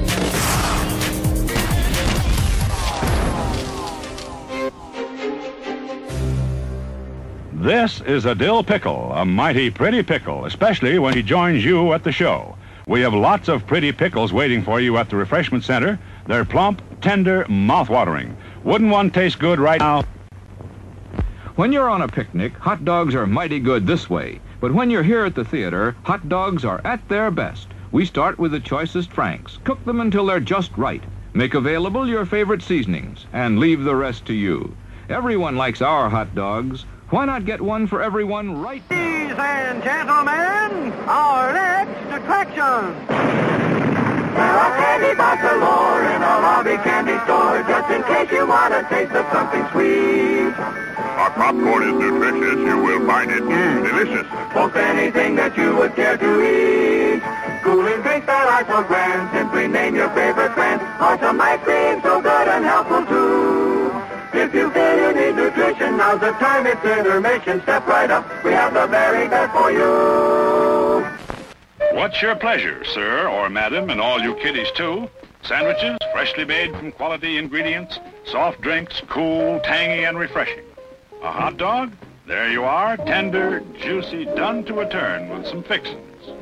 This is a dill pickle, a mighty pretty pickle, especially when he joins you at the show. We have lots of pretty pickles waiting for you at the refreshment center. They're plump, tender, mouth-watering. Wouldn't one taste good right now? When you're on a picnic, hot dogs are mighty good this way. But when you're here at the theater, hot dogs are at their best. We start with the choicest Franks. Cook them until they're just right. Make available your favorite seasonings, and leave the rest to you. Everyone likes our hot dogs. Why not get one for everyone right now? Ladies and gentlemen, our next attraction. There are candy bars galore in a lobby candy store, just in case you want a taste of something sweet. Our popcorn is nutritious. You will find it mm, delicious. Most anything that you would care to eat. Cooling drinks that are so grand, simply name your favorite brand. Or some ice cream so good and helpful too. If you feel you need nutrition, now's the time, it's intermission. Step right up, we have the very best for you. What's your pleasure, sir or madam, and all you kiddies too? Sandwiches, freshly made from quality ingredients, soft drinks, cool, tangy, and refreshing. A hot dog? There you are, tender, juicy, done to a turn with some fixings.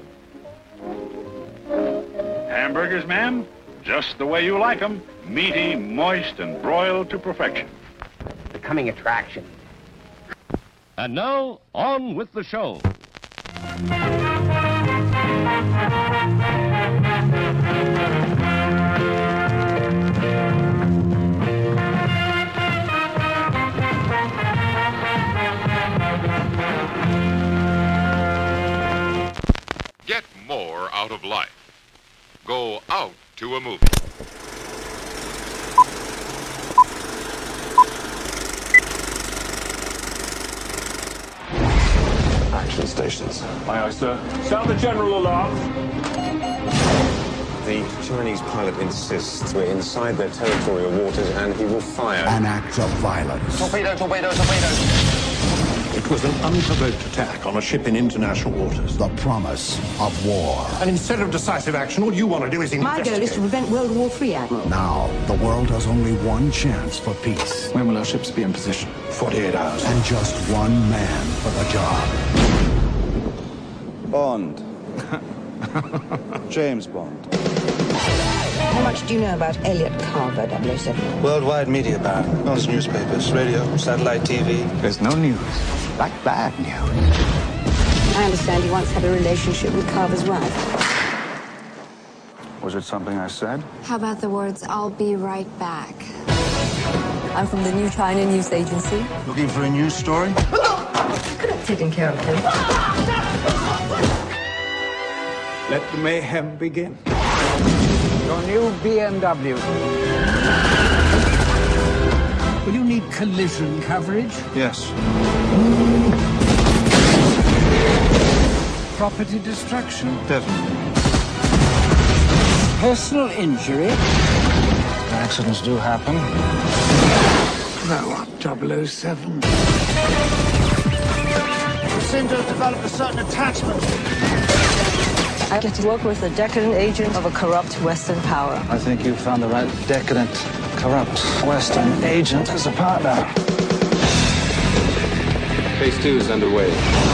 Hamburgers, ma'am, just the way you like them. Meaty, moist, and broiled to perfection. Becoming attraction. And now, on with the show. Get more out of life. Go out to a movie. Action stations. Aye, aye, sir. Sound the general alarm. The Chinese pilot insists we're inside their territorial waters and he will fire. An act of violence. Torpedo, torpedo, torpedo. It was an unprovoked attack on a ship in international waters. The promise of war. And instead of decisive action, all you want to do is My investigate. goal is to prevent World War Three, Admiral. Now, the world has only one chance for peace. When will our ships be in position? forty-eight hours. And just one man for the job. Bond. James Bond. How much do you know about Elliot Carver, double oh seven? Worldwide media ban. All his newspapers, radio, satellite T V. There's no news. Like bad news. I understand you once had a relationship with Carver's wife. Was it something I said? How about the words, I'll be right back? I'm from the New China News Agency. Looking for a news story? Could have taken care of him. Let the mayhem begin. Your new B M W. Will you need collision coverage? Yes. Property destruction? Definitely. Personal injury? Accidents do happen. Grow up, double oh seven. You seem to have developed a certain attachment. I get to work with a decadent agent of a corrupt Western power. I think you found the right decadent, corrupt Western agent as a partner. Phase two is underway.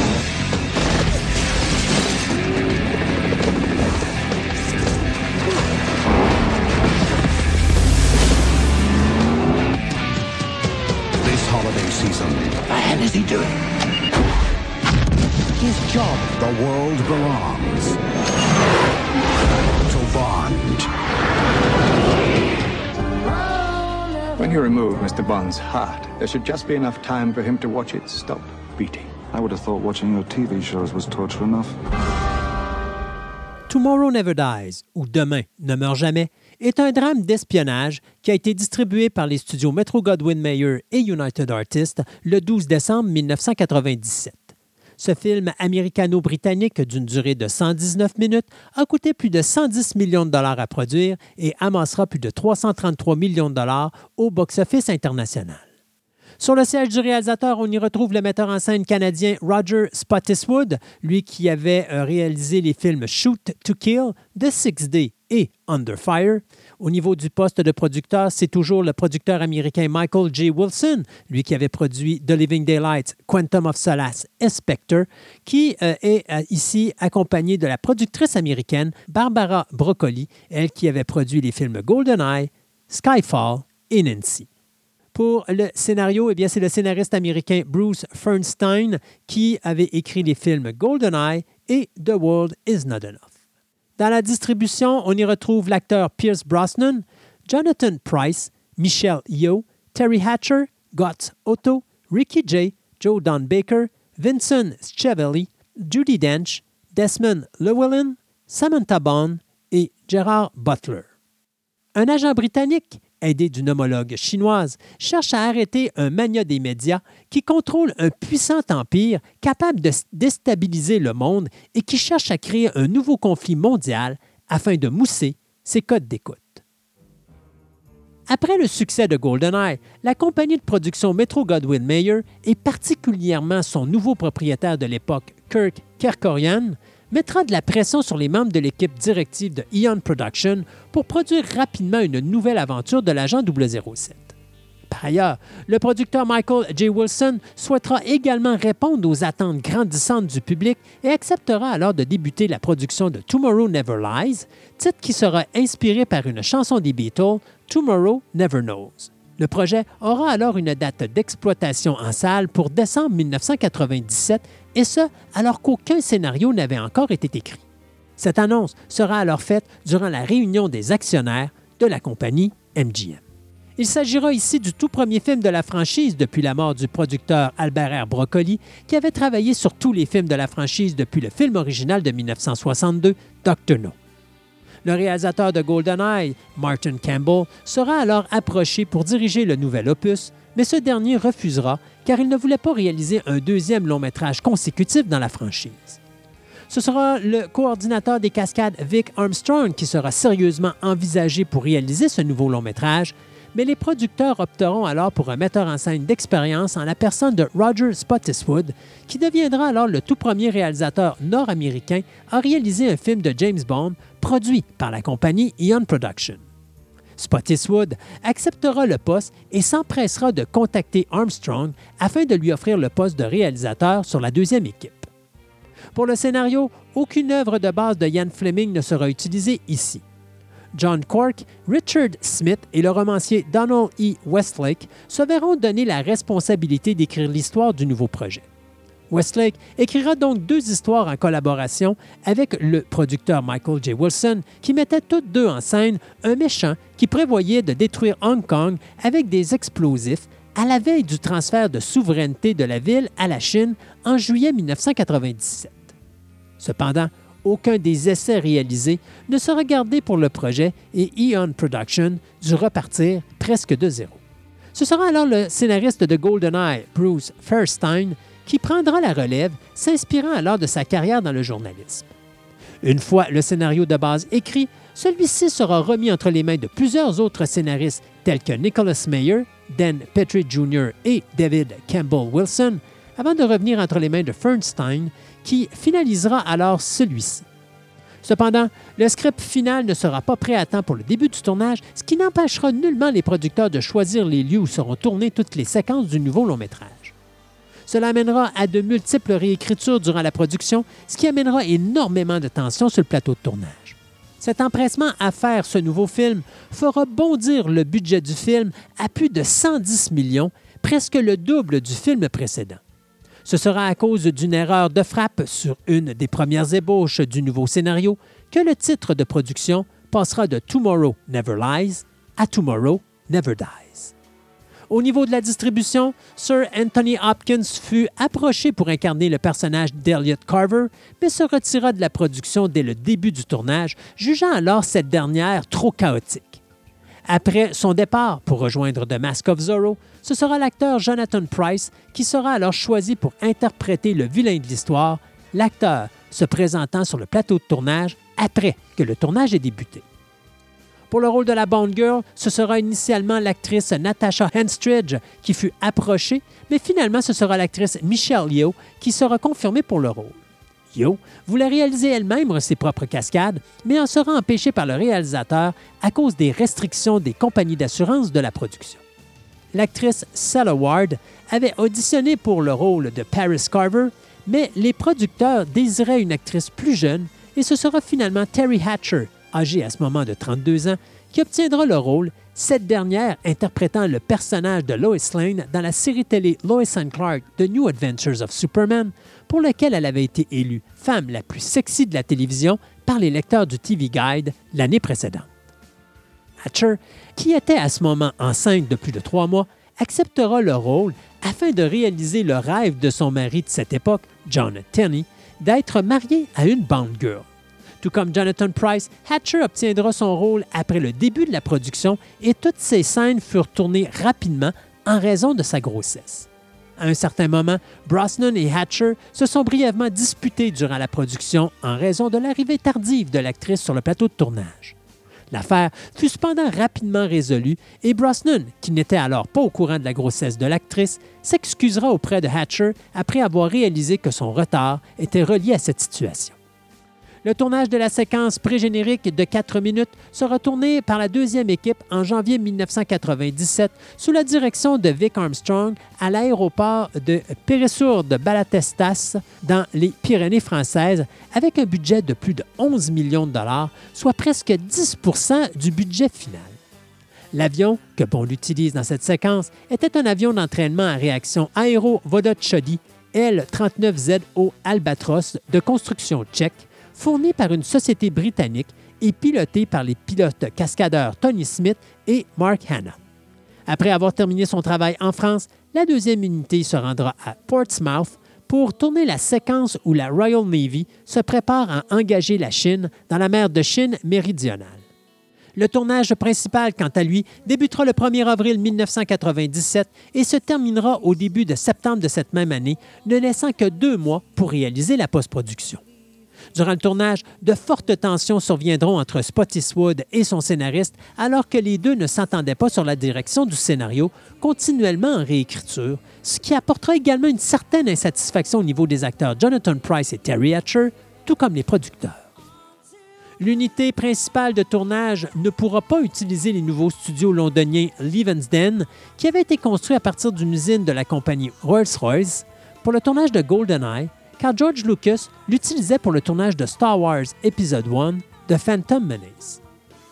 This holiday season, The hell is he doing? his job, the world belongs to Bond. When you remove Mister Bond's heart, there should just be enough time for him to watch it stop beating. I would have thought watching your T V shows was torture enough. Tomorrow Never Dies, ou Demain ne meurt jamais, est un drame d'espionnage qui a été distribué par les studios Metro-Goldwyn-Mayer et United Artists le douze décembre mille neuf cent quatre-vingt-dix-sept. Ce film américano-britannique d'une durée de cent dix-neuf minutes a coûté plus de cent dix millions de dollars à produire et amassera plus de trois cent trente-trois millions de dollars au box-office international. Sur le siège du réalisateur, on y retrouve le metteur en scène canadien Roger Spottiswoode, lui qui avait réalisé les films Shoot to Kill, The Sixth Day et Under Fire. Au niveau du poste de producteur, c'est toujours le producteur américain Michael J. Wilson, lui qui avait produit The Living Daylights, Quantum of Solace et Spectre, qui euh, est euh, ici accompagné de la productrice américaine Barbara Broccoli, elle qui avait produit les films GoldenEye, Skyfall et Nancy. Pour le scénario, eh bien, c'est le scénariste américain Bruce Fernstein qui avait écrit les films GoldenEye et The World Is Not Enough. Dans la distribution, on y retrouve l'acteur Pierce Brosnan, Jonathan Pryce, Michelle Yeoh, Terry Hatcher, Guts Otto, Ricky Jay, Joe Don Baker, Vincent Schiavelli, Judi Dench, Desmond Llewellyn, Samantha Bond et Gerard Butler. Un agent britannique, aidé d'une homologue chinoise, cherche à arrêter un magnat des médias qui contrôle un puissant empire capable de déstabiliser le monde et qui cherche à créer un nouveau conflit mondial afin de mousser ses codes d'écoute. Après le succès de GoldenEye, la compagnie de production Metro-Goldwyn-Mayer et particulièrement son nouveau propriétaire de l'époque, Kirk Kerkorian, mettra de la pression sur les membres de l'équipe directive de Eon Production pour produire rapidement une nouvelle aventure de l'agent double oh sept. Par ailleurs, le producteur Michael J. Wilson souhaitera également répondre aux attentes grandissantes du public et acceptera alors de débuter la production de Tomorrow Never Lies, titre qui sera inspiré par une chanson des Beatles, Tomorrow Never Knows. Le projet aura alors une date d'exploitation en salle pour décembre mille neuf cent quatre-vingt-dix-sept, et ce, alors qu'aucun scénario n'avait encore été écrit. Cette annonce sera alors faite durant la réunion des actionnaires de la compagnie M G M. Il s'agira ici du tout premier film de la franchise depuis la mort du producteur Albert R. Broccoli, qui avait travaillé sur tous les films de la franchise depuis le film original de mille neuf cent soixante-deux, docteur No. Le réalisateur de GoldenEye, Martin Campbell, sera alors approché pour diriger le nouvel opus, mais ce dernier refusera car il ne voulait pas réaliser un deuxième long-métrage consécutif dans la franchise. Ce sera le coordinateur des cascades Vic Armstrong qui sera sérieusement envisagé pour réaliser ce nouveau long-métrage, mais les producteurs opteront alors pour un metteur en scène d'expérience en la personne de Roger Spottiswoode, qui deviendra alors le tout premier réalisateur nord-américain à réaliser un film de James Bond produit par la compagnie Eon Productions. Spottiswoode acceptera le poste et s'empressera de contacter Armstrong afin de lui offrir le poste de réalisateur sur la deuxième équipe. Pour le scénario, aucune œuvre de base de Ian Fleming ne sera utilisée ici. John Cork, Richard Smith et le romancier Donald E. Westlake se verront donner la responsabilité d'écrire l'histoire du nouveau projet. Westlake écrira donc deux histoires en collaboration avec le producteur Michael J. Wilson, qui mettait toutes deux en scène un méchant qui prévoyait de détruire Hong Kong avec des explosifs à la veille du transfert de souveraineté de la ville à la Chine en juillet mille neuf cent quatre-vingt-dix-sept. Cependant, aucun des essais réalisés ne sera gardé pour le projet et Eon Productions dut repartir presque de zéro. Ce sera alors le scénariste de GoldenEye, Bruce Fairstein, qui prendra la relève, s'inspirant alors de sa carrière dans le journalisme. Une fois le scénario de base écrit, celui-ci sera remis entre les mains de plusieurs autres scénaristes tels que Nicholas Meyer, Dan Petrie junior et David Campbell Wilson, avant de revenir entre les mains de Fernstein, qui finalisera alors celui-ci. Cependant, le script final ne sera pas prêt à temps pour le début du tournage, ce qui n'empêchera nullement les producteurs de choisir les lieux où seront tournées toutes les séquences du nouveau long-métrage. Cela amènera à de multiples réécritures durant la production, ce qui amènera énormément de tension sur le plateau de tournage. Cet empressement à faire ce nouveau film fera bondir le budget du film à plus de cent dix millions, presque le double du film précédent. Ce sera à cause d'une erreur de frappe sur une des premières ébauches du nouveau scénario que le titre de production passera de Tomorrow Never Lies à Tomorrow Never Dies. Au niveau de la distribution, Sir Anthony Hopkins fut approché pour incarner le personnage d'Elliot Carver, mais se retira de la production dès le début du tournage, jugeant alors cette dernière trop chaotique. Après son départ pour rejoindre The Mask of Zorro, ce sera l'acteur Jonathan Pryce qui sera alors choisi pour interpréter le vilain de l'histoire, l'acteur se présentant sur le plateau de tournage après que le tournage ait débuté. Pour le rôle de la Bond Girl, ce sera initialement l'actrice Natasha Henstridge qui fut approchée, mais finalement ce sera l'actrice Michelle Yeoh qui sera confirmée pour le rôle. Yeoh voulait réaliser elle-même ses propres cascades, mais en sera empêchée par le réalisateur à cause des restrictions des compagnies d'assurance de la production. L'actrice Sally Ward avait auditionné pour le rôle de Paris Carver, mais les producteurs désiraient une actrice plus jeune et ce sera finalement Terry Hatcher, âgée à ce moment de trente-deux ans, qui obtiendra le rôle, cette dernière interprétant le personnage de Lois Lane dans la série télé Lois and Clark The New Adventures of Superman, pour lequel elle avait été élue femme la plus sexy de la télévision par les lecteurs du T V Guide l'année précédente. Hatcher, qui était à ce moment enceinte de plus de trois mois, acceptera le rôle afin de réaliser le rêve de son mari de cette époque, John Tenney, d'être marié à une Bond Girl. Tout comme Jonathan Pryce, Hatcher obtiendra son rôle après le début de la production et toutes ces scènes furent tournées rapidement en raison de sa grossesse. À un certain moment, Brosnan et Hatcher se sont brièvement disputés durant la production en raison de l'arrivée tardive de l'actrice sur le plateau de tournage. L'affaire fut cependant rapidement résolue et Brosnan, qui n'était alors pas au courant de la grossesse de l'actrice, s'excusera auprès de Hatcher après avoir réalisé que son retard était relié à cette situation. Le tournage de la séquence pré-générique de quatre minutes sera tourné par la deuxième équipe en janvier mille neuf cent quatre-vingt-dix-sept sous la direction de Vic Armstrong à l'aéroport de Peresur-de-Balatestas dans les Pyrénées françaises avec un budget de plus de onze millions de dollars, soit presque dix pour cent du budget final. L'avion que Bond utilise dans cette séquence était un avion d'entraînement à réaction aéro-Vodotchody L trente-neuf Z O Albatros de construction tchèque, fourni par une société britannique et piloté par les pilotes cascadeurs Tony Smith et Mark Hanna. Après avoir terminé son travail en France, la deuxième unité se rendra à Portsmouth pour tourner la séquence où la Royal Navy se prépare à engager la Chine dans la mer de Chine méridionale. Le tournage principal, quant à lui, débutera le premier avril mille neuf cent quatre-vingt-dix-sept et se terminera au début de septembre de cette même année, ne laissant que deux mois pour réaliser la post-production. Durant le tournage, de fortes tensions surviendront entre Spottiswoode et son scénariste alors que les deux ne s'entendaient pas sur la direction du scénario, continuellement en réécriture, ce qui apportera également une certaine insatisfaction au niveau des acteurs Jonathan Pryce et Terry Hatcher, tout comme les producteurs. L'unité principale de tournage ne pourra pas utiliser les nouveaux studios londoniens Leavesden, qui avaient été construits à partir d'une usine de la compagnie Rolls-Royce, pour le tournage de GoldenEye, car George Lucas l'utilisait pour le tournage de Star Wars Épisode un, The Phantom Menace.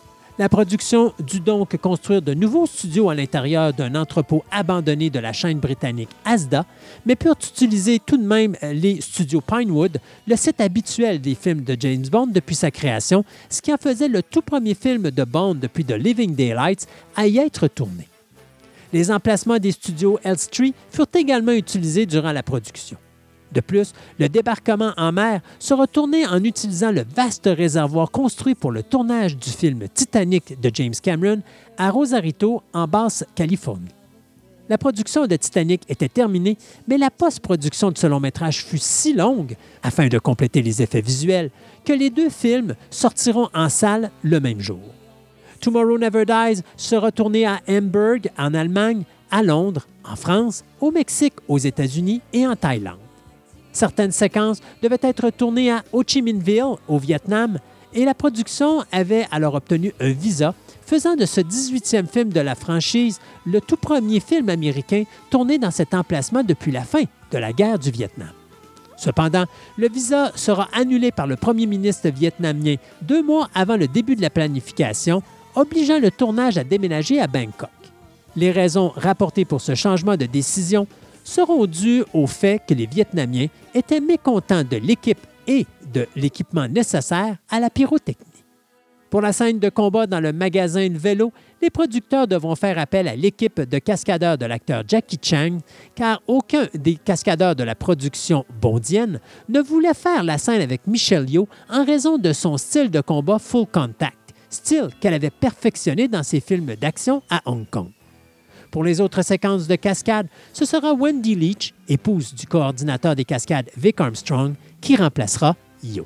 La production dut donc construire de nouveaux studios à l'intérieur d'un entrepôt abandonné de la chaîne britannique Asda, mais purent utiliser tout de même les studios Pinewood, le site habituel des films de James Bond depuis sa création, ce qui en faisait le tout premier film de Bond depuis The Living Daylights à y être tourné. Les emplacements des studios Elstree furent également utilisés durant la production. De plus, le débarquement en mer sera tourné en utilisant le vaste réservoir construit pour le tournage du film Titanic de James Cameron à Rosarito, en Basse-Californie. La production de Titanic était terminée, mais la post-production de ce long-métrage fut si longue, afin de compléter les effets visuels, que les deux films sortiront en salle le même jour. Tomorrow Never Dies sera tourné à Hamburg, en Allemagne, à Londres, en France, au Mexique, aux États-Unis et en Thaïlande. Certaines séquences devaient être tournées à Ho Chi Minh Ville, au Vietnam, et la production avait alors obtenu un visa, faisant de ce dix-huitième film de la franchise le tout premier film américain tourné dans cet emplacement depuis la fin de la guerre du Vietnam. Cependant, le visa sera annulé par le premier ministre vietnamien deux mois avant le début de la planification, obligeant le tournage à déménager à Bangkok. Les raisons rapportées pour ce changement de décision seront dues au fait que les Vietnamiens étaient mécontents de l'équipe et de l'équipement nécessaire à la pyrotechnie. Pour la scène de combat dans le magasin de vélo, les producteurs devront faire appel à l'équipe de cascadeurs de l'acteur Jackie Chan, car aucun des cascadeurs de la production bondienne ne voulait faire la scène avec Michelle Yeoh en raison de son style de combat full contact, style qu'elle avait perfectionné dans ses films d'action à Hong Kong. Pour les autres séquences de cascade, ce sera Wendy Leach, épouse du coordinateur des cascades Vic Armstrong, qui remplacera Yeoh.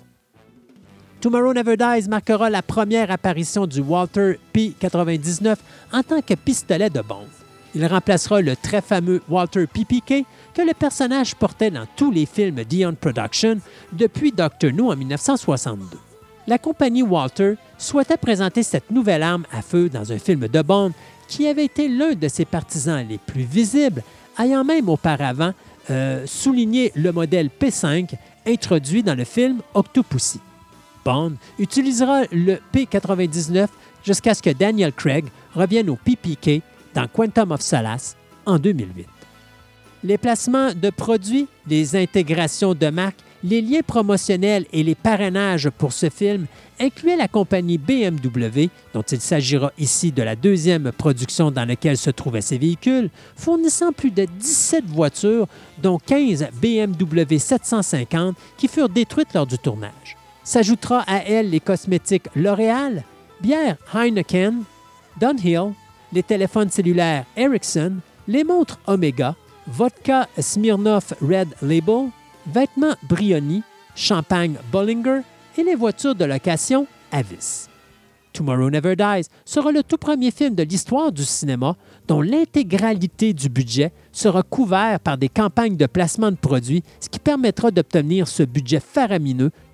Tomorrow Never Dies marquera la première apparition du Walther P quatre-vingt-dix-neuf en tant que pistolet de Bond. Il remplacera le très fameux Walther P P K que le personnage portait dans tous les films d'Eon Production depuis Doctor No en mille neuf cent soixante-deux. La compagnie Walther souhaitait présenter cette nouvelle arme à feu dans un film de Bond qui avait été l'un de ses partisans les plus visibles, ayant même auparavant euh, souligné le modèle P cinq introduit dans le film Octopussy. Bond utilisera le P quatre-vingt-dix-neuf jusqu'à ce que Daniel Craig revienne au P P K dans Quantum of Solace en deux mille huit. Les placements de produits, les intégrations de marques, les liens promotionnels et les parrainages pour ce film incluaient la compagnie B M W, dont il s'agira ici de la deuxième production dans laquelle se trouvaient ces véhicules, fournissant plus de dix-sept voitures, dont quinze B M W sept cent cinquante qui furent détruites lors du tournage. S'ajoutera à elles les cosmétiques L'Oréal, bières Heineken, Dunhill, les téléphones cellulaires Ericsson, les montres Omega, vodka Smirnoff Red Label, vêtements Brioni, champagne Bollinger et les voitures de location Avis. Tomorrow Never Dies sera le tout premier film de l'histoire du cinéma dont l'intégralité du budget sera couvert par des campagnes de placement de produits, ce qui permettra d'obtenir ce budget faramineux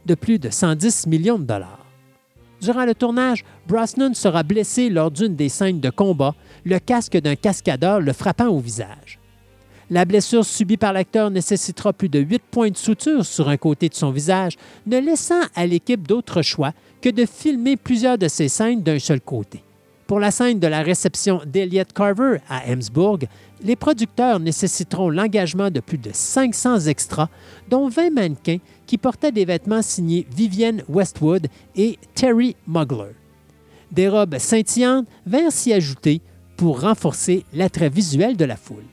de plus de cent dix millions de dollars. Durant le tournage, Brosnan sera blessé lors d'une des scènes de combat, le casque d'un cascadeur le frappant au visage. La blessure subie par l'acteur nécessitera plus de huit points de suture sur un côté de son visage, ne laissant à l'équipe d'autre choix que de filmer plusieurs de ces scènes d'un seul côté. Pour la scène de la réception d'Elliot Carver à Emsburg, les producteurs nécessiteront l'engagement de plus de cinq cents extras, dont vingt mannequins qui portaient des vêtements signés Vivienne Westwood et Terry Mugler. Des robes scintillantes vinrent s'y ajouter pour renforcer l'attrait visuel de la foule.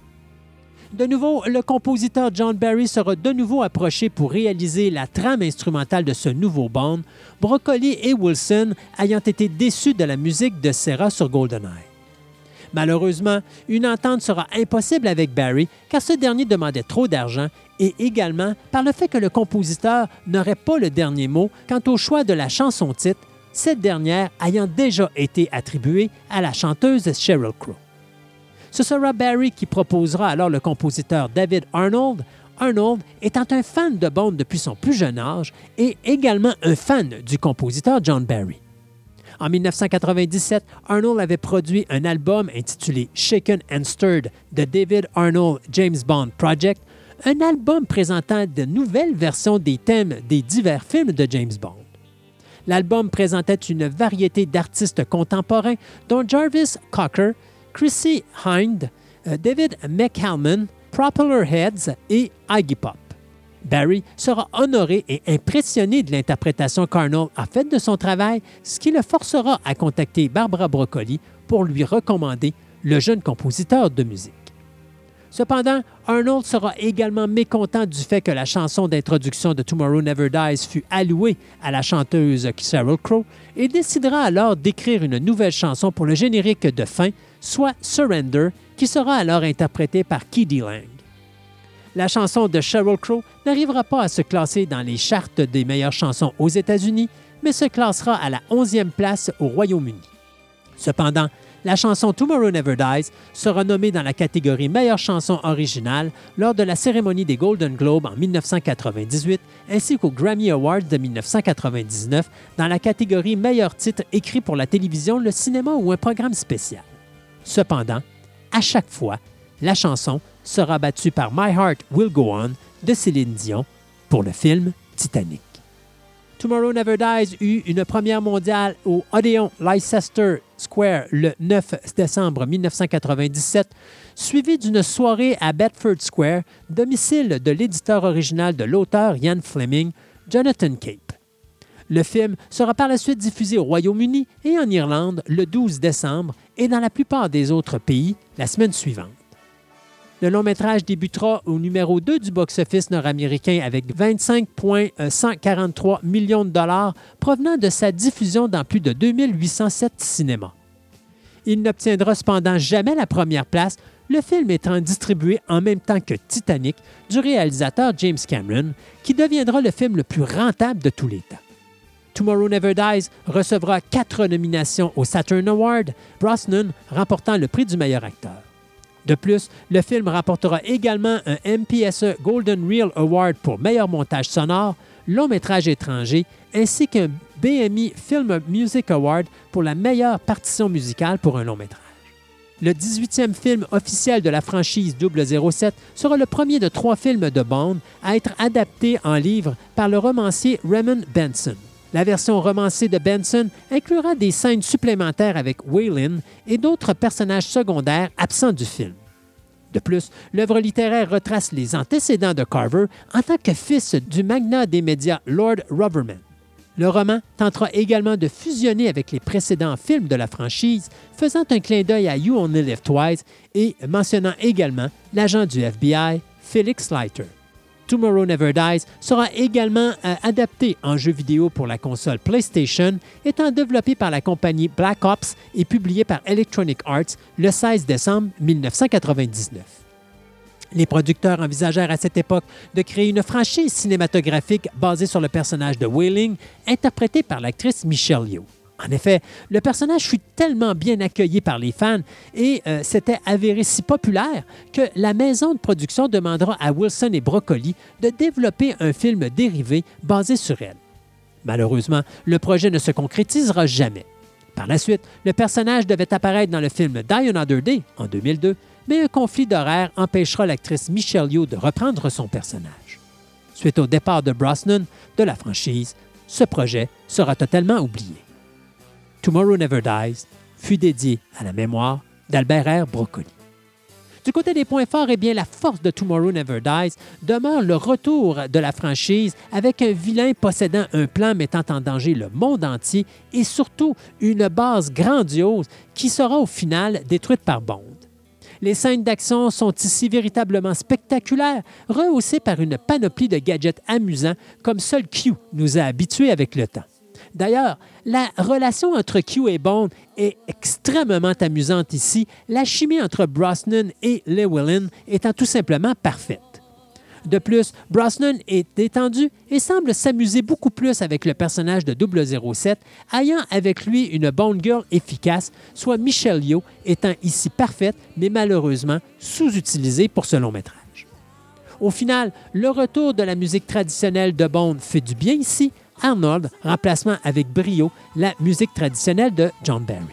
De nouveau, le compositeur John Barry sera de nouveau approché pour réaliser la trame instrumentale de ce nouveau Bond, Broccoli et Wilson ayant été déçus de la musique de Serra sur GoldenEye. Malheureusement, une entente sera impossible avec Barry car ce dernier demandait trop d'argent et également par le fait que le compositeur n'aurait pas le dernier mot quant au choix de la chanson-titre, cette dernière ayant déjà été attribuée à la chanteuse Sheryl Crow. Ce sera Barry qui proposera alors le compositeur David Arnold, Arnold étant un fan de Bond depuis son plus jeune âge et également un fan du compositeur John Barry. En mille neuf cent quatre-vingt-dix-sept, Arnold avait produit un album intitulé Shaken and Stirred de David Arnold James Bond Project, un album présentant de nouvelles versions des thèmes des divers films de James Bond. L'album présentait une variété d'artistes contemporains dont Jarvis Cocker, Chrissy Hind, David McCalman, Propeller Heads et Iggy Pop. Barry sera honoré et impressionné de l'interprétation qu'Arnold a faite de son travail, ce qui le forcera à contacter Barbara Broccoli pour lui recommander le jeune compositeur de musique. Cependant, Arnold sera également mécontent du fait que la chanson d'introduction de Tomorrow Never Dies fut allouée à la chanteuse Sheryl Crow et décidera alors d'écrire une nouvelle chanson pour le générique de fin, soit Surrender, qui sera alors interprétée par K D. Lang. La chanson de Sheryl Crow n'arrivera pas à se classer dans les chartes des meilleures chansons aux États-Unis, mais se classera à la onzième place au Royaume-Uni. Cependant, la chanson Tomorrow Never Dies sera nommée dans la catégorie Meilleure chanson originale lors de la cérémonie des Golden Globes en mille neuf cent quatre-vingt-dix-huit ainsi qu'au Grammy Awards de mille neuf cent quatre-vingt-dix-neuf dans la catégorie Meilleur titre écrit pour la télévision, le cinéma ou un programme spécial. Cependant, à chaque fois, la chanson sera battue par My Heart Will Go On de Céline Dion pour le film Titanic. Tomorrow Never Dies eut une première mondiale au Odeon Leicester Square le neuf décembre mille neuf cent quatre-vingt-dix-sept, suivie d'une soirée à Bedford Square, domicile de l'éditeur original de l'auteur Ian Fleming, Jonathan Cape. Le film sera par la suite diffusé au Royaume-Uni et en Irlande le douze décembre et dans la plupart des autres pays la semaine suivante. Le long-métrage débutera au numéro deux du box-office nord-américain avec vingt-cinq virgule cent quarante-trois millions de dollars provenant de sa diffusion dans plus de deux mille huit cent sept cinémas. Il n'obtiendra cependant jamais la première place, le film étant distribué en même temps que Titanic du réalisateur James Cameron, qui deviendra le film le plus rentable de tous les temps. Tomorrow Never Dies recevra quatre nominations au Saturn Award, Brosnan remportant le prix du meilleur acteur. De plus, le film remportera également un M P S E Golden Reel Award pour meilleur montage sonore, long métrage étranger, ainsi qu'un B M I Film Music Award pour la meilleure partition musicale pour un long métrage. Le dix-huitième film officiel de la franchise double zéro sept sera le premier de trois films de Bond à être adapté en livre par le romancier Raymond Benson. La version romancée de Benson inclura des scènes supplémentaires avec Waylon et d'autres personnages secondaires absents du film. De plus, l'œuvre littéraire retrace les antécédents de Carver en tant que fils du magnat des médias Lord Rotherham. Le roman tentera également de fusionner avec les précédents films de la franchise, faisant un clin d'œil à You Only Live Twice et mentionnant également l'agent du F B I, Felix Leiter. Tomorrow Never Dies sera également euh, adapté en jeu vidéo pour la console PlayStation, étant développé par la compagnie Black Ops et publié par Electronic Arts le seize décembre mille neuf cent quatre-vingt-dix-neuf. Les producteurs envisagèrent à cette époque de créer une franchise cinématographique basée sur le personnage de Wailing, interprété par l'actrice Michelle Yeoh. En effet, le personnage fut tellement bien accueilli par les fans et euh, s'était avéré si populaire que la maison de production demandera à Wilson et Broccoli de développer un film dérivé basé sur elle. Malheureusement, le projet ne se concrétisera jamais. Par la suite, le personnage devait apparaître dans le film Die Another Day en deux mille deux, mais un conflit d'horaire empêchera l'actrice Michelle Yeoh de reprendre son personnage. Suite au départ de Brosnan de la franchise, ce projet sera totalement oublié. Tomorrow Never Dies fut dédié à la mémoire d'Albert R. Broccoli. Du côté des points forts, eh bien, la force de Tomorrow Never Dies demeure le retour de la franchise avec un vilain possédant un plan mettant en danger le monde entier et surtout une base grandiose qui sera au final détruite par Bond. Les scènes d'action sont ici véritablement spectaculaires, rehaussées par une panoplie de gadgets amusants comme seul Q nous a habitués avec le temps. D'ailleurs, la relation entre Q et Bond est extrêmement amusante ici, la chimie entre Brosnan et Llewellyn étant tout simplement parfaite. De plus, Brosnan est détendu et semble s'amuser beaucoup plus avec le personnage de double zéro sept, ayant avec lui une Bond Girl efficace, soit Michelle Yeoh étant ici parfaite, mais malheureusement sous-utilisée pour ce long métrage. Au final, le retour de la musique traditionnelle de Bond fait du bien ici, Arnold remplacement avec brio la musique traditionnelle de John Barry.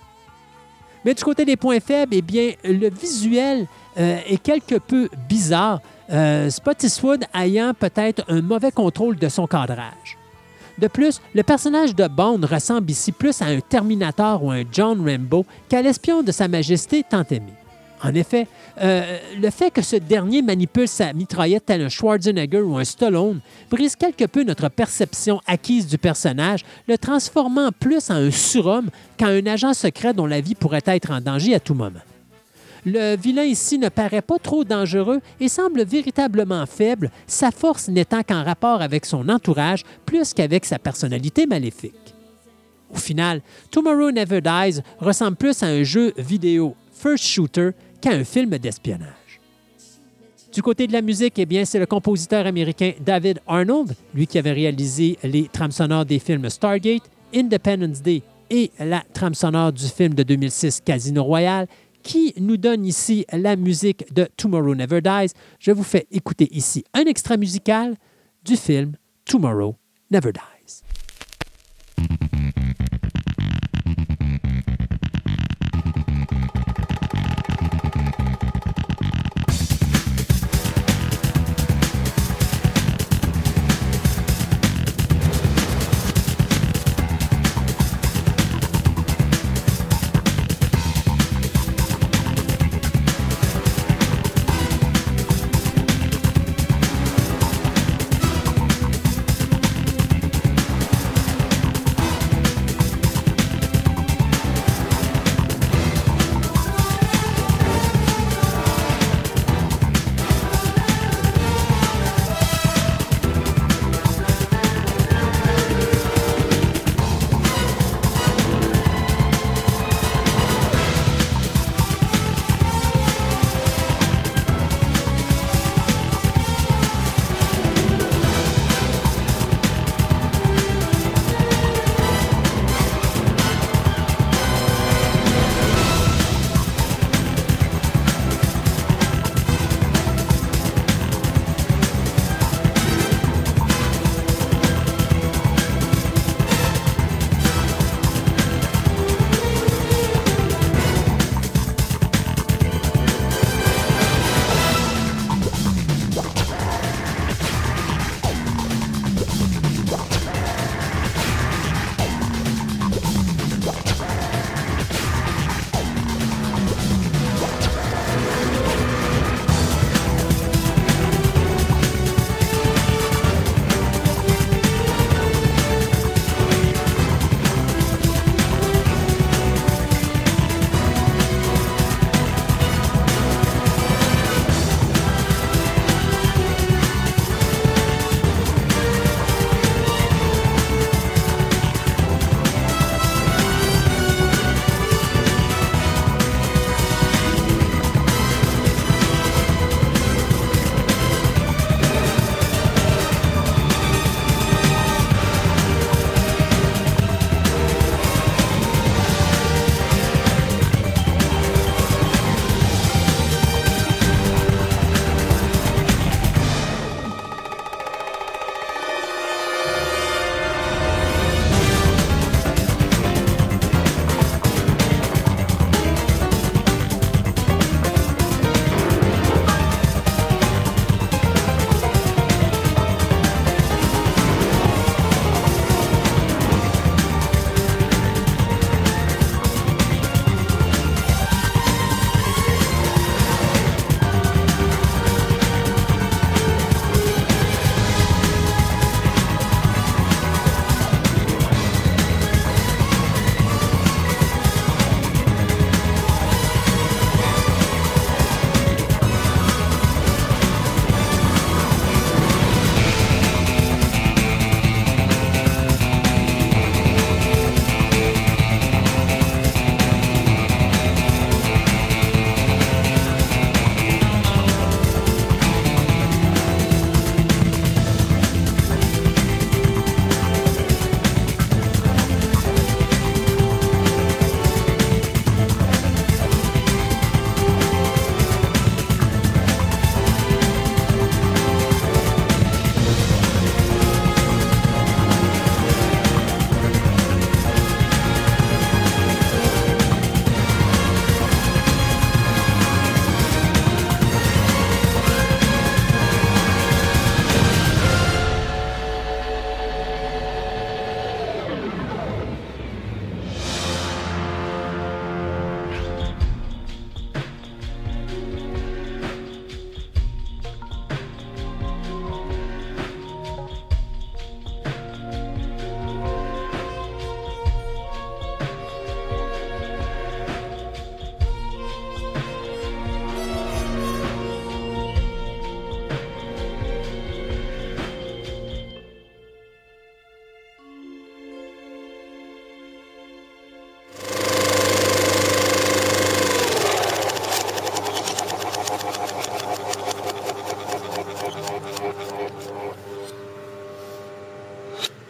Mais du côté des points faibles, eh bien, le visuel euh, est quelque peu bizarre, euh, Spottiswoode ayant peut-être un mauvais contrôle de son cadrage. De plus, le personnage de Bond ressemble ici plus à un Terminator ou un John Rambo qu'à l'espion de Sa Majesté tant aimé. En effet, euh, le fait que ce dernier manipule sa mitraillette tel un Schwarzenegger ou un Stallone brise quelque peu notre perception acquise du personnage, le transformant plus en un surhomme qu'en un agent secret dont la vie pourrait être en danger à tout moment. Le vilain ici ne paraît pas trop dangereux et semble véritablement faible, sa force n'étant qu'en rapport avec son entourage plus qu'avec sa personnalité maléfique. Au final, Tomorrow Never Dies ressemble plus à un jeu vidéo first shooter qu'à un film d'espionnage. Du côté de la musique, eh bien, c'est le compositeur américain David Arnold, lui qui avait réalisé les trames sonores des films Stargate, Independence Day et la trame sonore du film de deux mille six Casino Royale, qui nous donne ici la musique de Tomorrow Never Dies. Je vous fais écouter ici un extrait musical du film Tomorrow Never Dies.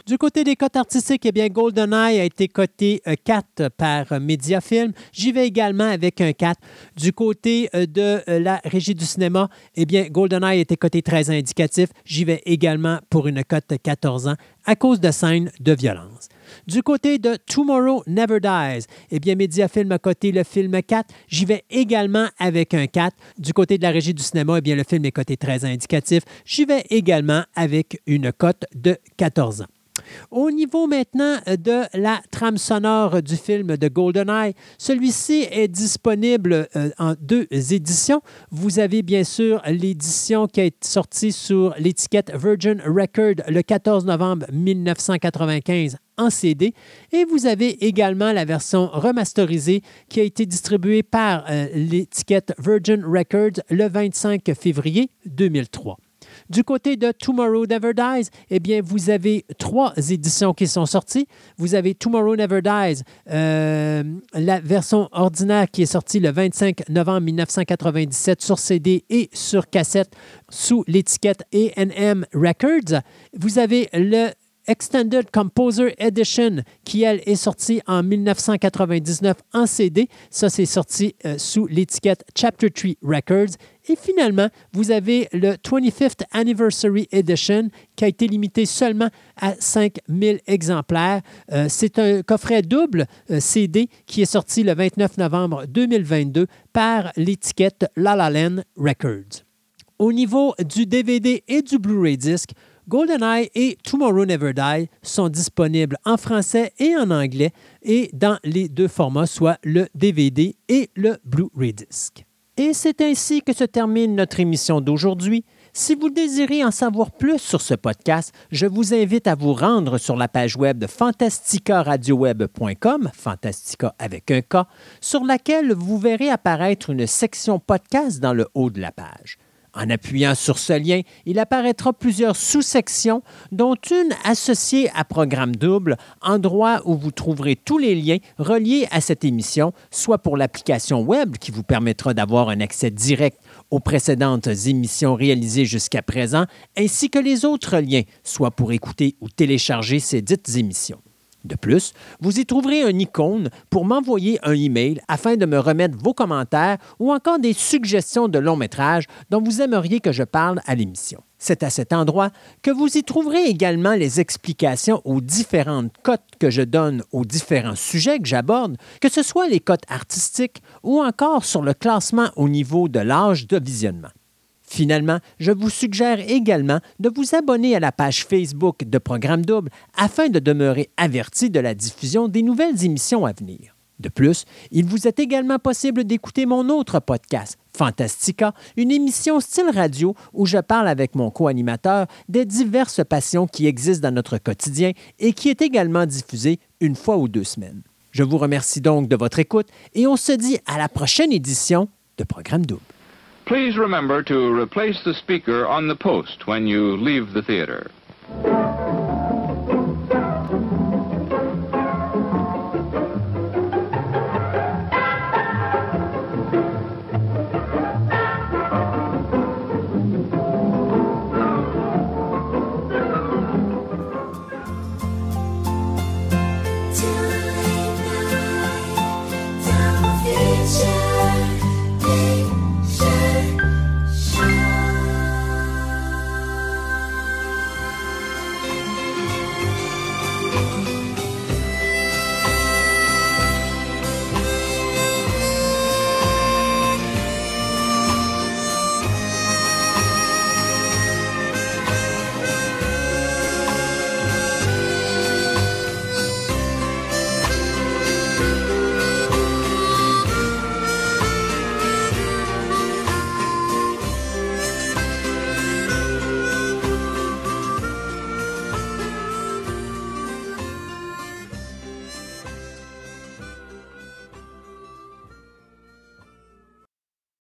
Du côté des cotes artistiques, eh bien, GoldenEye a été coté euh, quatre par euh, Mediafilm. J'y vais également avec un quatre. Du côté euh, de euh, la régie du cinéma, eh bien, GoldenEye a été coté treize indicatif. J'y vais également pour une cote de quatorze ans à cause de scènes de violence. Du côté de Tomorrow Never Dies, eh bien, Mediafilm a coté le film quatre. J'y vais également avec un quatre. Du côté de la régie du cinéma, eh bien, le film est coté treize indicatif. J'y vais également avec une cote de quatorze ans. Au niveau maintenant de la trame sonore du film de GoldenEye, celui-ci est disponible euh, en deux éditions. Vous avez bien sûr l'édition qui est sortie sur l'étiquette Virgin Record le quatorze novembre mille neuf cent quatre-vingt-quinze en C D et vous avez également la version remasterisée qui a été distribuée par euh, l'étiquette Virgin Records le vingt-cinq février deux mille trois. Du côté de Tomorrow Never Dies, eh bien, vous avez trois éditions qui sont sorties. Vous avez Tomorrow Never Dies, euh, la version ordinaire qui est sortie le vingt-cinq novembre mille neuf cent quatre-vingt-dix-sept sur C D et sur cassette sous l'étiquette A and M Records. Vous avez le Extended Composer Edition, qui, elle, est sortie en mille neuf cent quatre-vingt-dix-neuf en C D. Ça, c'est sorti euh, sous l'étiquette Chapter trois Records. Et finalement, vous avez le vingt-cinquième Anniversary Edition, qui a été limité seulement à cinq mille exemplaires. Euh, c'est un coffret double euh, C D qui est sorti le vingt-neuf novembre deux mille vingt-deux par l'étiquette La La Land Records. Au niveau du D V D et du Blu-ray disc, GoldenEye et Tomorrow Never Die sont disponibles en français et en anglais et dans les deux formats, soit le D V D et le Blu-ray disc. Et c'est ainsi que se termine notre émission d'aujourd'hui. Si vous désirez en savoir plus sur ce podcast, je vous invite à vous rendre sur la page web de fantastica radio web point com, Fantastica avec un K, sur laquelle vous verrez apparaître une section podcast dans le haut de la page. En appuyant sur ce lien, il apparaîtra plusieurs sous-sections, dont une associée à Programme Double, endroit où vous trouverez tous les liens reliés à cette émission, soit pour l'application web qui vous permettra d'avoir un accès direct aux précédentes émissions réalisées jusqu'à présent, ainsi que les autres liens, soit pour écouter ou télécharger ces dites émissions. De plus, vous y trouverez un icône pour m'envoyer un email afin de me remettre vos commentaires ou encore des suggestions de longs métrages dont vous aimeriez que je parle à l'émission. C'est à cet endroit que vous y trouverez également les explications aux différentes cotes que je donne aux différents sujets que j'aborde, que ce soit les cotes artistiques ou encore sur le classement au niveau de l'âge de visionnement. Finalement, je vous suggère également de vous abonner à la page Facebook de Programme Double afin de demeurer averti de la diffusion des nouvelles émissions à venir. De plus, il vous est également possible d'écouter mon autre podcast, Fantastica, une émission style radio où je parle avec mon co-animateur des diverses passions qui existent dans notre quotidien et qui est également diffusée une fois ou deux semaines. Je vous remercie donc de votre écoute et on se dit à la prochaine édition de Programme Double. Please remember to replace the speaker on the post when you leave the theater. Thank you.